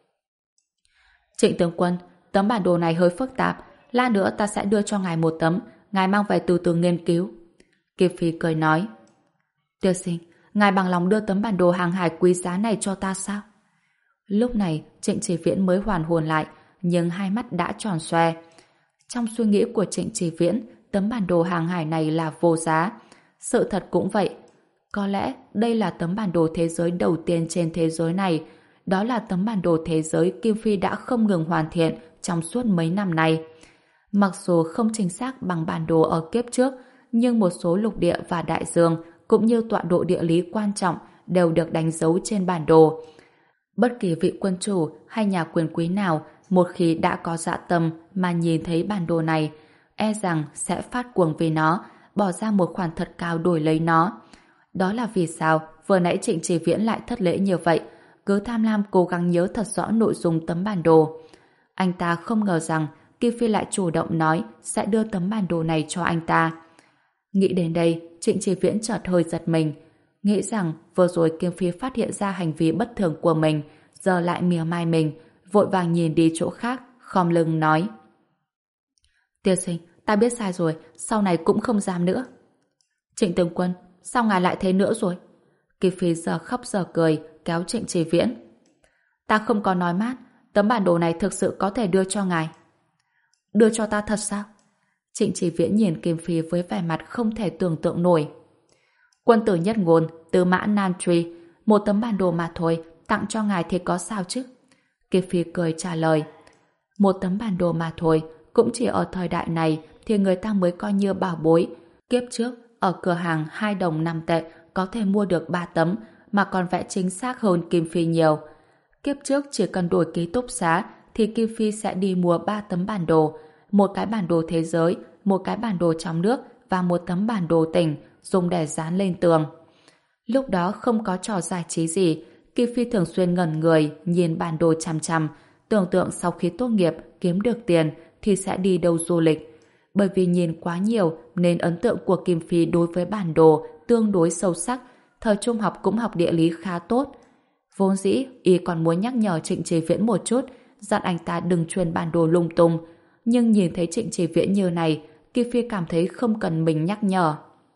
Trịnh tướng quân, tấm bản đồ này hơi phức tạp, lát nữa ta sẽ đưa cho ngài một tấm, ngài mang về từ từ nghiên cứu. Kim Phi cười nói. Tiên sinh, ngài bằng lòng đưa tấm bản đồ hàng hải quý giá này cho ta sao? Lúc này, Trịnh Chỉ Viễn mới hoàn hồn lại, nhưng hai mắt đã tròn xoe. Trong suy nghĩ của Trịnh Chỉ Viễn, tấm bản đồ hàng hải này là vô giá. Sự thật cũng vậy. Có lẽ đây là tấm bản đồ thế giới đầu tiên trên thế giới này. Đó là tấm bản đồ thế giới Kim Phi đã không ngừng hoàn thiện trong suốt mấy năm nay. Mặc dù không chính xác bằng bản đồ ở kiếp trước, nhưng một số lục địa và đại dương cũng như tọa độ địa lý quan trọng đều được đánh dấu trên bản đồ. Bất kỳ vị quân chủ hay nhà quyền quý nào một khi đã có dạ tâm mà nhìn thấy bản đồ này, e rằng sẽ phát cuồng vì nó, bỏ ra một khoản thật cao đổi lấy nó. Đó là vì sao vừa nãy Trịnh Chỉ Viễn lại thất lễ như vậy, cứ tham lam cố gắng nhớ thật rõ nội dung tấm bản đồ. Anh ta không ngờ rằng Kim Phi lại chủ động nói sẽ đưa tấm bản đồ này cho anh ta. Nghĩ đến đây, Trịnh Chỉ Viễn chợt hơi giật mình, nghĩ rằng vừa rồi Kim Phi phát hiện ra hành vi bất thường của mình, giờ lại mỉa mai mình, vội vàng nhìn đi chỗ khác, khom lưng nói. Tiên sinh, ta biết sai rồi, sau này cũng không dám nữa. Trịnh tướng quân, sao ngài lại thế nữa rồi? Kim Phi giờ khóc giờ cười, kéo Trịnh Chỉ Viễn. Ta không có nói mát, tấm bản đồ này thực sự có thể đưa cho ngài. Đưa cho ta thật sao? Trịnh Chỉ Viễn nhìn Kim Phi với vẻ mặt không thể tưởng tượng nổi. Quân tử nhất ngôn, tứ mã nan truy, một tấm bản đồ mà thôi, tặng cho ngài thì có sao chứ? Kim Phi cười trả lời. Một tấm bản đồ mà thôi, cũng chỉ ở thời đại này thì người ta mới coi như bảo bối. Kiếp trước, ở cửa hàng hai đồng năm tệ có thể mua được ba tấm, mà còn vẽ chính xác hơn Kim Phi nhiều. Kiếp trước chỉ cần đổi ký túc xá thì Kim Phi sẽ đi mua ba tấm bản đồ, một cái bản đồ thế giới, một cái bản đồ trong nước và một tấm bản đồ tỉnh dùng để dán lên tường. Lúc đó không có trò giải trí gì, Kim Phi thường xuyên ngẩn người nhìn bản đồ chằm chằm, tưởng tượng sau khi tốt nghiệp kiếm được tiền thì sẽ đi đâu du lịch. Bởi vì nhìn quá nhiều nên ấn tượng của Kim Phi đối với bản đồ tương đối sâu sắc, thời trung học cũng học địa lý khá tốt. Vốn dĩ, y còn muốn nhắc nhở Trịnh Chỉ Viễn một chút, dặn anh ta đừng truyền bản đồ lung tung. Nhưng nhìn thấy Trịnh Chỉ Viễn như này, Kim Phi cảm thấy không cần mình nhắc nhở.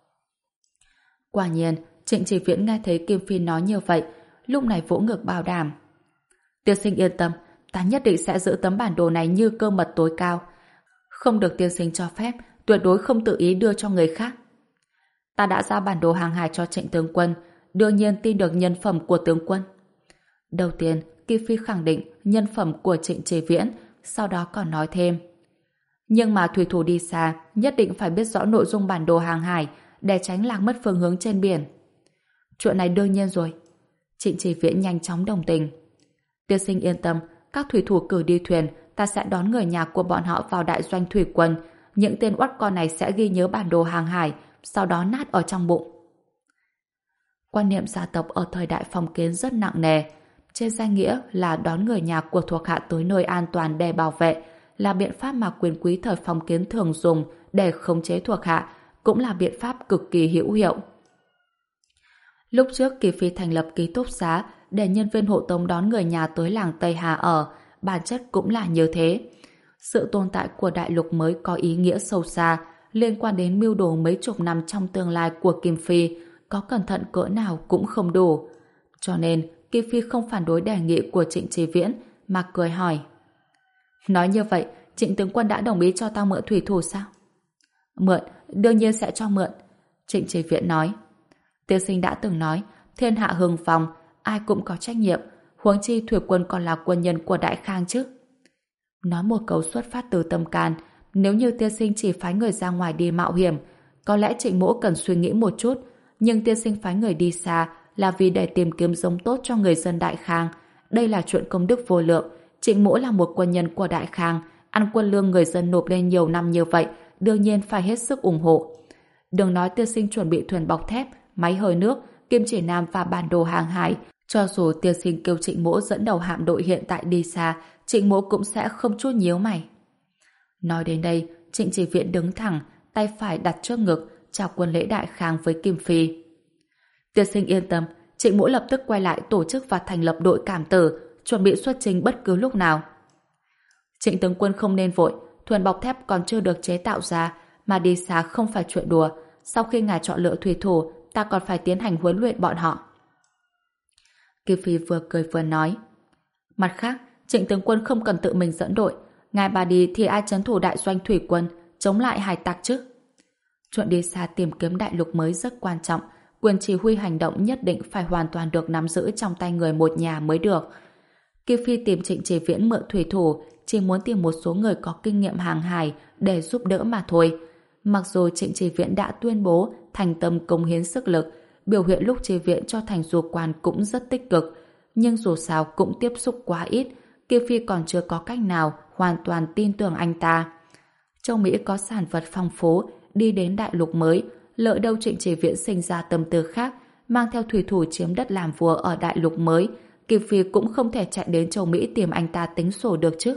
Quả nhiên, Trịnh Chỉ Viễn nghe thấy Kim Phi nói như vậy, lúc này vỗ ngực bảo đảm. Tiên sinh yên tâm, ta nhất định sẽ giữ tấm bản đồ này như cơ mật tối cao. Không được tiên sinh cho phép, tuyệt đối không tự ý đưa cho người khác. Ta đã giao bản đồ hàng hải cho Trịnh tướng quân, đương nhiên tin được nhân phẩm của tướng quân. Đầu tiên, Kim Phi khẳng định nhân phẩm của Trịnh Chỉ Viễn, sau đó còn nói thêm. Nhưng mà thủy thủ đi xa, nhất định phải biết rõ nội dung bản đồ hàng hải để tránh lạc mất phương hướng trên biển. Chuyện này đương nhiên rồi. Trịnh Chỉ Viễn nhanh chóng đồng tình. Tiên sinh yên tâm, các thủy thủ cử đi thuyền, ta sẽ đón người nhà của bọn họ vào đại doanh thủy quân. Những tên oắt con này sẽ ghi nhớ bản đồ hàng hải, sau đó nát ở trong bụng. Quan niệm gia tộc ở thời đại phong kiến rất nặng nề. Trên danh nghĩa là đón người nhà của thuộc hạ tới nơi an toàn để bảo vệ, là biện pháp mà quyền quý thời phong kiến thường dùng để khống chế thuộc hạ, cũng là biện pháp cực kỳ hữu hiệu. Lúc trước Kỳ Phi thành lập ký túc xá để nhân viên hộ tống đón người nhà tới làng Tây Hà ở, bản chất cũng là như thế. Sự tồn tại của đại lục mới có ý nghĩa sâu xa, liên quan đến mưu đồ mấy chục năm trong tương lai của Kim Phi, có cẩn thận cỡ nào cũng không đủ. Cho nên, Kim Phi không phản đối đề nghị của Trịnh Chí Viễn, mà cười hỏi. Nói như vậy, Trịnh tướng quân đã đồng ý cho tao mượn thủy thủ sao? Mượn, đương nhiên sẽ cho mượn. Trịnh Chí Viễn nói. Tiên sinh đã từng nói, thiên hạ hưng phong, ai cũng có trách nhiệm, huống chi thủy quân còn là quân nhân của Đại Khang chứ. Nói một câu xuất phát từ tâm can, nếu như tiên sinh chỉ phái người ra ngoài đi mạo hiểm, có lẽ Trịnh Mỗ cần suy nghĩ một chút, nhưng tiên sinh phái người đi xa là vì để tìm kiếm giống tốt cho người dân Đại Khang. Đây là chuyện công đức vô lượng. Trịnh Mỗ là một quân nhân của Đại Khang, ăn quân lương người dân nộp lên nhiều năm như vậy, đương nhiên phải hết sức ủng hộ. Đừng nói tiên sinh chuẩn bị thuyền bọc thép, máy hơi nước, kim chỉ nam và bản đồ hàng hải, cho dù tiên sinh kêu Trịnh Mỗ dẫn đầu hạm đội hiện tại đi xa, Trịnh Mỗ cũng sẽ không chút nhíu mày. Nói đến đây, Trịnh Chí Viễn đứng thẳng, tay phải đặt trước ngực, chào quân lễ Đại Khang với Kim Phi. Tiên sinh yên tâm, Trịnh Mỗ lập tức quay lại tổ chức và thành lập đội cảm tử, chuẩn bị xuất trình bất cứ lúc nào. Trịnh tướng quân không nên vội, thuyền bọc thép còn chưa được chế tạo ra, mà đi xa không phải chuyện đùa. Sau khi ngài chọn lựa thủy thủ, ta còn phải tiến hành huấn luyện bọn họ. Kim Phi vừa cười vừa nói. Mặt khác, Trịnh tướng quân không cần tự mình dẫn đội, ngài bà đi thì ai trấn thủ đại doanh thủy quân, chống lại hải tặc chứ? Chuyện đi xa tìm kiếm đại lục mới rất quan trọng, quyền chỉ huy hành động nhất định phải hoàn toàn được nắm giữ trong tay người một nhà mới được. Kim Phi tìm Trịnh Chí Viễn mượn thủy thủ, chỉ muốn tìm một số người có kinh nghiệm hàng hải để giúp đỡ mà thôi. Mặc dù Trịnh Chí Viễn đã tuyên bố thành tâm cống hiến sức lực, biểu hiện lúc chi viện cho thành du quan cũng rất tích cực, nhưng dù sao cũng tiếp xúc quá ít, Kim Phi còn chưa có cách nào hoàn toàn tin tưởng anh ta. Châu Mỹ có sản vật phong phú, đi đến đại lục mới, lỡ đâu Trịnh Chí Viễn sinh ra tâm tư khác, mang theo thủy thủ chiếm đất làm vua ở đại lục mới, Kim Phi cũng không thể chạy đến châu Mỹ tìm anh ta tính sổ được chứ.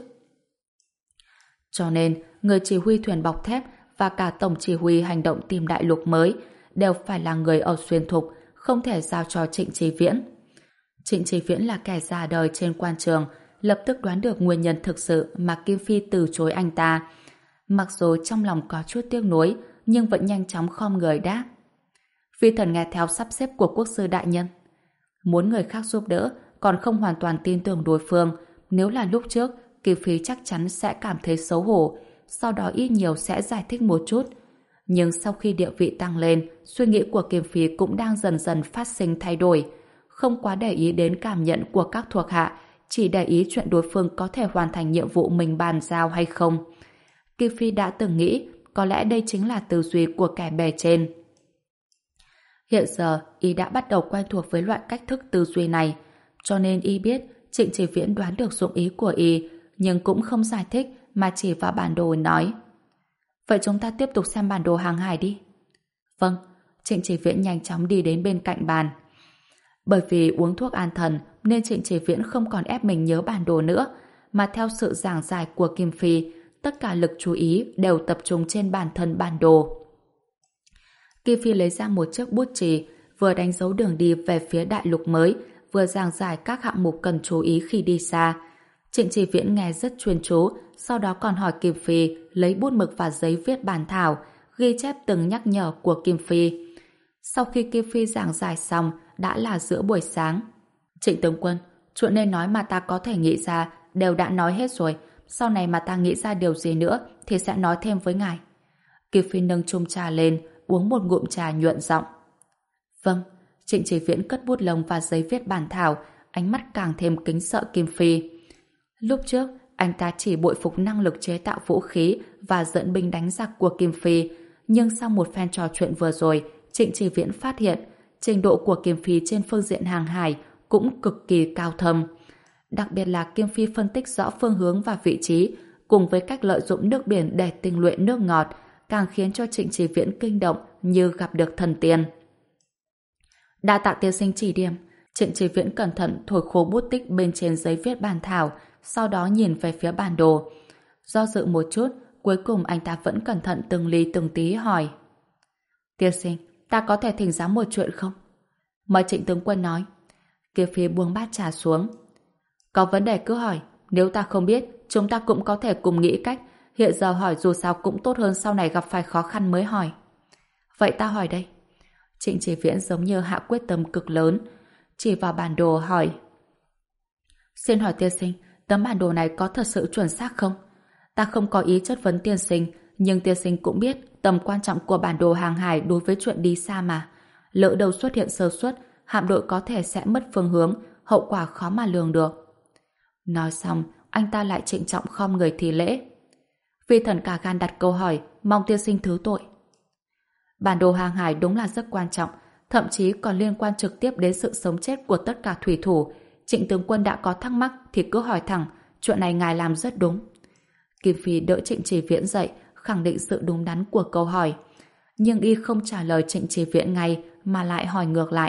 Cho nên, người chỉ huy thuyền bọc thép và cả tổng chỉ huy hành động tìm đại lục mới đều phải là người ở xuyên thục, không thể giao cho Trịnh Chí Viễn. Trịnh Chí Viễn là kẻ già đời trên quan trường, lập tức đoán được nguyên nhân thực sự mà Kim Phi từ chối anh ta. Mặc dù trong lòng có chút tiếc nuối, nhưng vẫn nhanh chóng khom người đáp. Phi thần nghe theo sắp xếp của quốc sư đại nhân. Muốn người khác giúp đỡ, còn không hoàn toàn tin tưởng đối phương. Nếu là lúc trước, Kim Phi chắc chắn sẽ cảm thấy xấu hổ, sau đó ít nhiều sẽ giải thích một chút. Nhưng sau khi địa vị tăng lên, suy nghĩ của Kim Phi cũng đang dần dần phát sinh thay đổi. Không quá để ý đến cảm nhận của các thuộc hạ, chỉ để ý chuyện đối phương có thể hoàn thành nhiệm vụ mình bàn giao hay không. Kim Phi đã từng nghĩ, có lẽ đây chính là tư duy của kẻ bề trên. Hiện giờ, y đã bắt đầu quen thuộc với loại cách thức tư duy này, cho nên y biết Trịnh Chí Viễn đoán được dụng ý của y, nhưng cũng không giải thích mà chỉ vào bản đồ nói. Vậy chúng ta tiếp tục xem bản đồ hàng hải đi. Vâng, Trịnh Chí Viễn nhanh chóng đi đến bên cạnh bàn. Bởi vì uống thuốc an thần nên Trịnh Chí Viễn không còn ép mình nhớ bản đồ nữa, mà theo sự giảng giải của Kim Phi, tất cả lực chú ý đều tập trung trên bản thân bản đồ. Kim Phi lấy ra một chiếc bút chì, vừa đánh dấu đường đi về phía đại lục mới, vừa giảng giải các hạng mục cần chú ý khi đi xa. Trịnh Chí Viễn nghe rất chuyên chú, sau đó còn hỏi Kim Phi lấy bút mực và giấy viết bản thảo, ghi chép từng nhắc nhở của Kim Phi. Sau khi Kim Phi giảng giải xong, đã là giữa buổi sáng. Trịnh tướng quân, chuyện nên nói mà ta có thể nghĩ ra đều đã nói hết rồi, sau này mà ta nghĩ ra điều gì nữa thì sẽ nói thêm với ngài. Kim Phi nâng chung trà lên, uống một ngụm trà nhuận giọng. Vâng. Trịnh Chí Viễn cất bút lông và giấy viết bản thảo, ánh mắt càng thêm kính sợ Kim Phi. Lúc trước, anh ta chỉ bội phục năng lực chế tạo vũ khí và dẫn binh đánh giặc của Kim Phi, nhưng sau một phen trò chuyện vừa rồi, Trịnh Chí Viễn phát hiện trình độ của Kim Phi trên phương diện hàng hải cũng cực kỳ cao thâm. Đặc biệt là Kim Phi phân tích rõ phương hướng và vị trí, cùng với cách lợi dụng nước biển để tinh luyện nước ngọt, càng khiến cho Trịnh Chí Viễn kinh động như gặp được thần tiên. Đa tạ tiên sinh chỉ điểm. Trịnh Chí Viễn cẩn thận thổi khô bút tích bên trên giấy viết bản thảo, sau đó nhìn về phía bản đồ. Do dự một chút, cuối cùng anh ta vẫn cẩn thận từng ly từng tí hỏi. Tiên sinh, ta có thể thỉnh giáo một chuyện không? Mời Trịnh tướng quân nói. Kim Phi buông bát trà xuống. Có vấn đề cứ hỏi, nếu ta không biết, chúng ta cũng có thể cùng nghĩ cách, Hiện giờ hỏi dù sao cũng tốt hơn sau này gặp phải khó khăn mới hỏi. Vậy ta hỏi đây. Trịnh Chỉ Viễn giống như hạ quyết tâm cực lớn, chỉ vào bản đồ hỏi. Xin hỏi tiên sinh, tấm bản đồ này có thật sự chuẩn xác không? Ta không có ý chất vấn tiên sinh, nhưng tiên sinh cũng biết tầm quan trọng của bản đồ hàng hải đối với chuyện đi xa mà. Lỡ đâu xuất hiện sơ suất, hạm đội có thể sẽ mất phương hướng, hậu quả khó mà lường được. Nói xong, anh ta lại trịnh trọng khom người thi lễ. Vi thần cả gan đặt câu hỏi, mong tiên sinh thứ tội. Bản đồ hàng hải đúng là rất quan trọng, thậm chí còn liên quan trực tiếp đến sự sống chết của tất cả thủy thủ. Trịnh tướng quân đã có thắc mắc thì cứ hỏi thẳng, chuyện này ngài làm rất đúng. Kim Phi đỡ Trịnh Chỉ Viễn dậy, khẳng định sự đúng đắn của câu hỏi. Nhưng y không trả lời Trịnh Chỉ Viễn ngay mà lại hỏi ngược lại.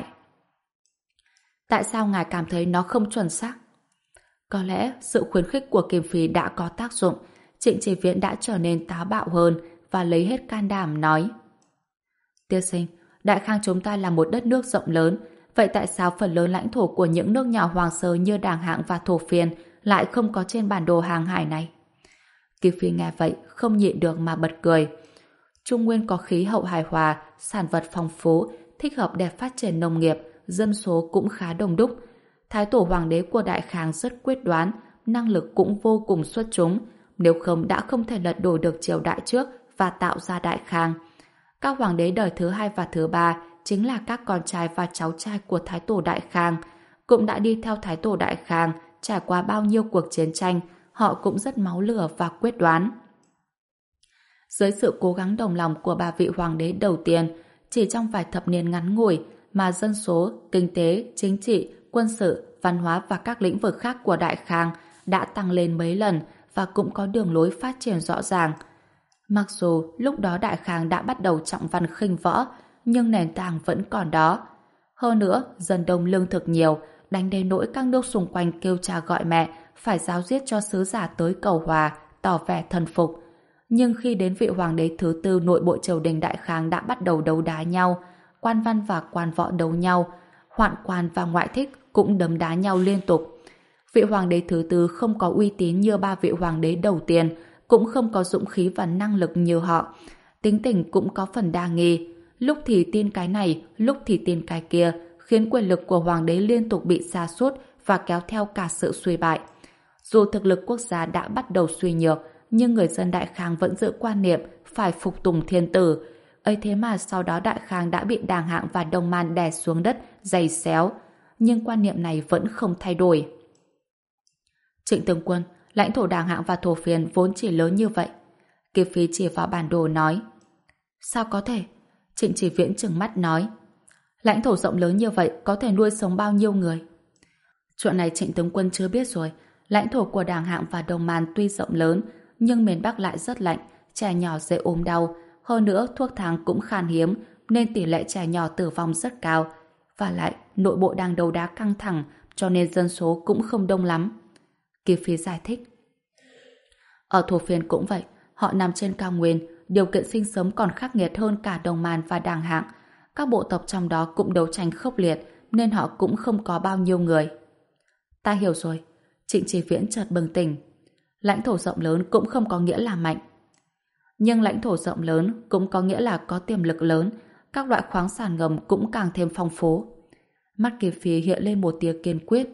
Tại sao ngài cảm thấy nó không chuẩn xác? Có lẽ sự khuyến khích của Kim Phi đã có tác dụng. Trịnh Chỉ Viễn đã trở nên táo bạo hơn và lấy hết can đảm nói. Tiên sinh, Đại Khang chúng ta là một đất nước rộng lớn, vậy tại sao phần lớn lãnh thổ của những nước nhỏ hoàng sơ như Đàng Hạng và Thổ Phiên lại không có trên bản đồ hàng hải này? Kim Phi nghe vậy không nhịn được mà bật cười. Trung Nguyên có khí hậu hài hòa, sản vật phong phú, thích hợp để phát triển nông nghiệp, dân số cũng khá đông đúc. Thái tổ hoàng đế của Đại Khang rất quyết đoán, năng lực cũng vô cùng xuất chúng, nếu không đã không thể lật đổ được triều đại trước và tạo ra Đại Khang. Các hoàng đế đời thứ hai và thứ ba chính là các con trai và cháu trai của Thái tổ Đại Khang, cũng đã đi theo Thái tổ Đại Khang trải qua bao nhiêu cuộc chiến tranh, họ cũng rất máu lửa và quyết đoán. Dưới sự cố gắng đồng lòng của ba vị hoàng đế đầu tiên, chỉ trong vài thập niên ngắn ngủi mà dân số, kinh tế, chính trị, quân sự, văn hóa và các lĩnh vực khác của Đại Khang đã tăng lên mấy lần và cũng có đường lối phát triển rõ ràng. Mặc dù lúc đó Đại Khang đã bắt đầu trọng văn khinh võ, nhưng nền tảng vẫn còn đó. Hơn nữa, dân đông lương thực nhiều, đánh đến nỗi các nước xung quanh kêu cha gọi mẹ, phải giáo giết cho sứ giả tới cầu hòa, tỏ vẻ thần phục. Nhưng khi đến vị hoàng đế thứ tư, nội bộ triều đình Đại Khang đã bắt đầu đấu đá nhau, quan văn và quan võ đấu nhau, hoạn quan và ngoại thích cũng đấm đá nhau liên tục. Vị hoàng đế thứ tư không có uy tín như ba vị hoàng đế đầu tiên, cũng không có dũng khí và năng lực như họ. Tính tình cũng có phần đa nghi, lúc thì tin cái này, lúc thì tin cái kia, khiến quyền lực của hoàng đế liên tục bị sa sút và kéo theo cả sự suy bại. Dù thực lực quốc gia đã bắt đầu suy nhược, nhưng người dân Đại Khang vẫn giữ quan niệm phải phục tùng thiên tử. Ấy thế mà sau đó Đại Khang đã bị Đàng Hạng và Đông Man đè xuống đất, giày xéo. Nhưng quan niệm này vẫn không thay đổi. Trịnh tướng quân, lãnh thổ Đàng Hạng và Thổ Phiên vốn chỉ lớn như vậy. Kiếp Phi chỉ vào bản đồ nói. Sao có thể? Trịnh Chỉ Viễn trừng mắt nói. Lãnh thổ rộng lớn như vậy có thể nuôi sống bao nhiêu người? Chuyện này Trịnh tướng quân chưa biết rồi. Lãnh thổ của Đàng Hạng và Đông Man tuy rộng lớn, nhưng miền Bắc lại rất lạnh, trẻ nhỏ dễ ốm đau. Hơn nữa, thuốc thang cũng khan hiếm, nên tỷ lệ trẻ nhỏ tử vong rất cao. Và lại, nội bộ đang đấu đá căng thẳng, cho nên dân số cũng không đông lắm. Kiếp Phi giải thích. Ở Thổ Phiên cũng vậy, họ nằm trên cao nguyên, điều kiện sinh sống còn khắc nghiệt hơn cả Đông Man và Đàng Hạng. Các bộ tộc trong đó cũng đấu tranh khốc liệt, nên họ cũng không có bao nhiêu người. Ta hiểu rồi. Trịnh Chỉ Viễn chợt bừng tỉnh. Lãnh thổ rộng lớn cũng không có nghĩa là mạnh. Nhưng lãnh thổ rộng lớn cũng có nghĩa là có tiềm lực lớn, các loại khoáng sản ngầm cũng càng thêm phong phú. Mắt Kiếp Phi hiện lên một tia kiên quyết.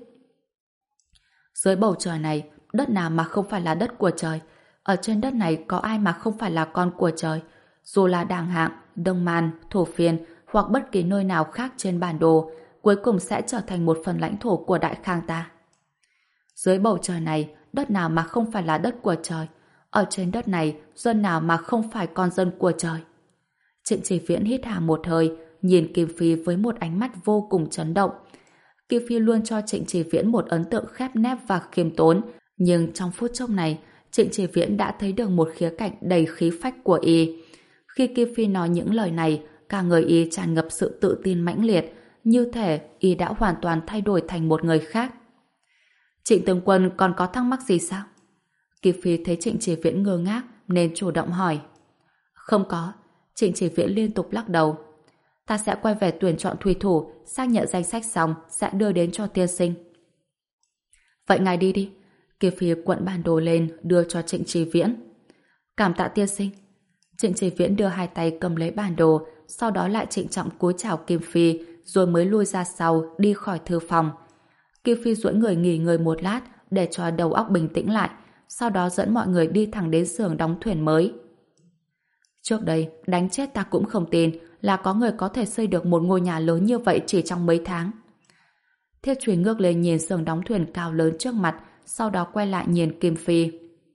Dưới bầu trời này, đất nào mà không phải là đất của trời? Ở trên đất này có ai mà không phải là con của trời? Dù là Đàng Hạng, Đông Man, Thổ Phiên hoặc bất kỳ nơi nào khác trên bản đồ, cuối cùng sẽ trở thành một phần lãnh thổ của Đại Khang ta. Dưới bầu trời này, đất nào mà không phải là đất của trời? Ở trên đất này, dân nào mà không phải con dân của trời? Trịnh Chỉ Viễn hít hà một hơi, nhìn Kim Phi với một ánh mắt vô cùng chấn động. Kim Phi luôn cho Trịnh Chỉ Viễn một ấn tượng khép nép và khiêm tốn, nhưng trong phút chốc này, Trịnh Chỉ Viễn đã thấy được một khía cạnh đầy khí phách của y. Khi Kim Phi nói những lời này, cả người y tràn ngập sự tự tin mãnh liệt, như thể y đã hoàn toàn thay đổi thành một người khác. Trịnh tướng quân còn có thắc mắc gì sao? Kim Phi thấy Trịnh Chỉ Viễn ngơ ngác nên chủ động hỏi. Không có. Trịnh Chỉ Viễn liên tục lắc đầu. Ta sẽ quay về tuyển chọn thủy thủ, xác nhận danh sách xong sẽ đưa đến cho tiên sinh. Vậy ngài đi đi. Kim Phi quận bản đồ lên đưa cho Trịnh Chỉ Viễn. Cảm tạ tiên sinh. Trịnh Chỉ Viễn đưa hai tay cầm lấy bản đồ, sau đó lại trịnh trọng cúi chào Kim Phi, rồi mới lui ra sau, đi khỏi thư phòng. Kim Phi duỗi người nghỉ ngơi một lát để cho đầu óc bình tĩnh lại, sau đó dẫn mọi người đi thẳng đến xưởng đóng thuyền mới. Trước đây, đánh chết ta cũng không tin là có người có thể xây được một ngôi nhà lớn như vậy chỉ trong mấy tháng. Thiết Truy ngước lên nhìn xưởng đóng thuyền cao lớn trước mặt, sau đó quay lại nhìn Kim Phi.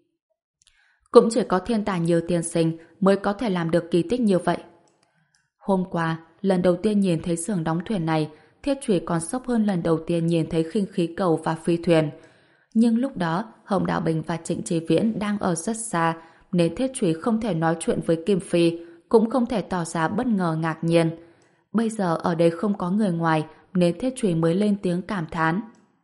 Cũng chỉ có thiên tài như tiên sinh mới có thể làm được kỳ tích như vậy. Hôm qua, lần đầu tiên nhìn thấy xưởng đóng thuyền này, Thiết Truy còn sốc hơn lần đầu tiên nhìn thấy khinh khí cầu và phi thuyền. Nhưng lúc đó, Hồng Đạo Bình và Trịnh Chỉ Viễn đang ở rất xa, nên Thiết Truy không thể nói chuyện với Kim Phi, cũng không thể tỏ ra bất ngờ ngạc nhiên. Bây giờ ở đây không có người ngoài, nên Thiết Truy mới lên tiếng cảm thán.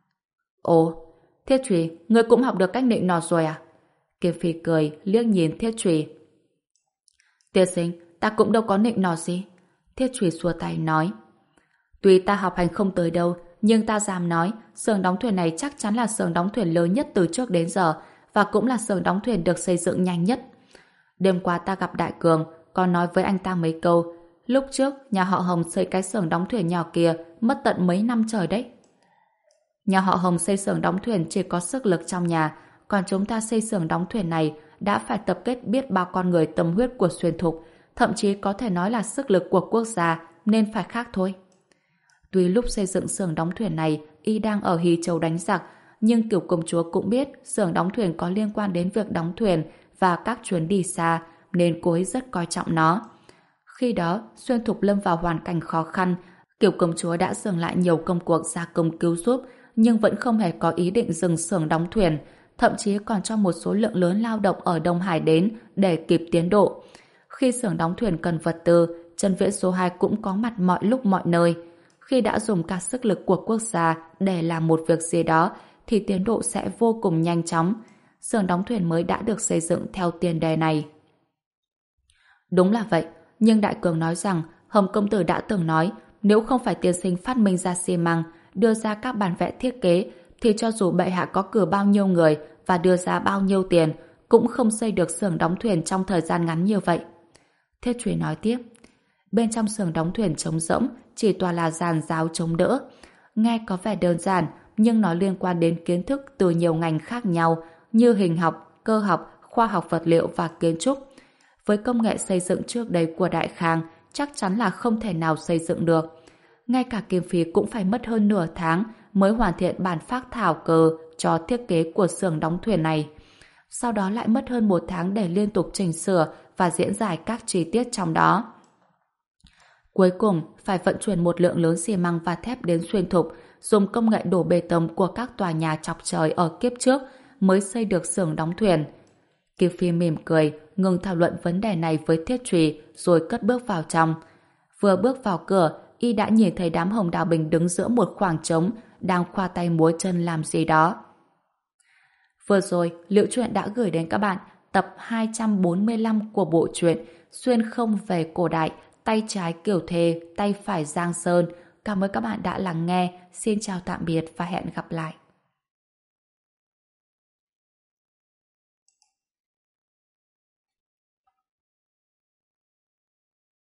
Ồ, Thiết Truy, ngươi cũng học được cách nịnh nọt rồi à? Kim Phi cười, liếc nhìn Thiết Truy. Tiên sinh, ta cũng đâu có nịnh nọt gì. Thiết Truy xua tay nói. Tuy ta học hành không tới đâu, nhưng ta dám nói, xưởng đóng thuyền này chắc chắn là xưởng đóng thuyền lớn nhất từ trước đến giờ, và cũng là xưởng đóng thuyền được xây dựng nhanh nhất. Đêm qua ta gặp Đại Cường, còn nói với anh ta mấy câu. Lúc trước, nhà họ Hồng xây cái xưởng đóng thuyền nhỏ kia mất tận mấy năm trời đấy. Nhà họ Hồng xây xưởng đóng thuyền chỉ có sức lực trong nhà, còn chúng ta xây xưởng đóng thuyền này đã phải tập kết biết bao con người tâm huyết của Xuyên Thục, thậm chí có thể nói là sức lực của quốc gia, nên phải khác thôi. Tuy lúc xây dựng xưởng đóng thuyền này y đang ở Hy Châu đánh giặc, nhưng Kiều công chúa cũng biết xưởng đóng thuyền có liên quan đến việc đóng thuyền và các chuyến đi xa, nên cô ấy rất coi trọng nó. Khi đó, Xuyên Thục lâm vào hoàn cảnh khó khăn, Kiều công chúa đã dừng lại nhiều công cuộc gia công cứu giúp, nhưng vẫn không hề có ý định dừng xưởng đóng thuyền, thậm chí còn cho một số lượng lớn lao động ở Đông Hải đến để kịp tiến độ. Khi xưởng đóng thuyền cần vật tư, Trần Viễn số hai cũng có mặt mọi lúc mọi nơi. Khi đã dùng cả sức lực của quốc gia để làm một việc gì đó, thì tiến độ sẽ vô cùng nhanh chóng. Xưởng đóng thuyền mới đã được xây dựng theo tiền đề này. Đúng là vậy, nhưng Đại Cường nói rằng Hồng công tử đã từng nói nếu không phải tiên sinh phát minh ra xi măng, đưa ra các bản vẽ thiết kế, thì cho dù bệ hạ có cử bao nhiêu người và đưa ra bao nhiêu tiền, cũng không xây được xưởng đóng thuyền trong thời gian ngắn như vậy. Thiết Truy nói tiếp, bên trong xưởng đóng thuyền trống rỗng chỉ toàn là giàn giáo chống đỡ. Nghe có vẻ đơn giản, nhưng nó liên quan đến kiến thức từ nhiều ngành khác nhau như hình học, cơ học, khoa học vật liệu và kiến trúc. Với công nghệ xây dựng trước đây của Đại Khang, chắc chắn là không thể nào xây dựng được. Ngay cả Kim Phi cũng phải mất hơn nửa tháng mới hoàn thiện bản phác thảo cơ cho thiết kế của xưởng đóng thuyền này. Sau đó lại mất hơn một tháng để liên tục chỉnh sửa và diễn giải các chi tiết trong đó. Cuối cùng, phải vận chuyển một lượng lớn xi măng và thép đến Xuyên Thục, dùng công nghệ đổ bê tông của các tòa nhà chọc trời ở kiếp trước mới xây được xưởng đóng thuyền. Kim Phi mỉm cười, ngừng thảo luận vấn đề này với Thiết Truy, rồi cất bước vào trong. Vừa bước vào cửa, y đã nhìn thấy đám Hồng Đào Bình đứng giữa một khoảng trống, đang khoa tay múa chân làm gì đó. Vừa rồi, Liễu Chuyện đã gửi đến các bạn tập hai trăm bốn mươi lăm của bộ truyện Xuyên không về cổ đại, tay trái Kiều Thề, tay phải Giang Sơn. Cảm ơn các bạn đã lắng nghe. Xin chào tạm biệt và hẹn gặp lại.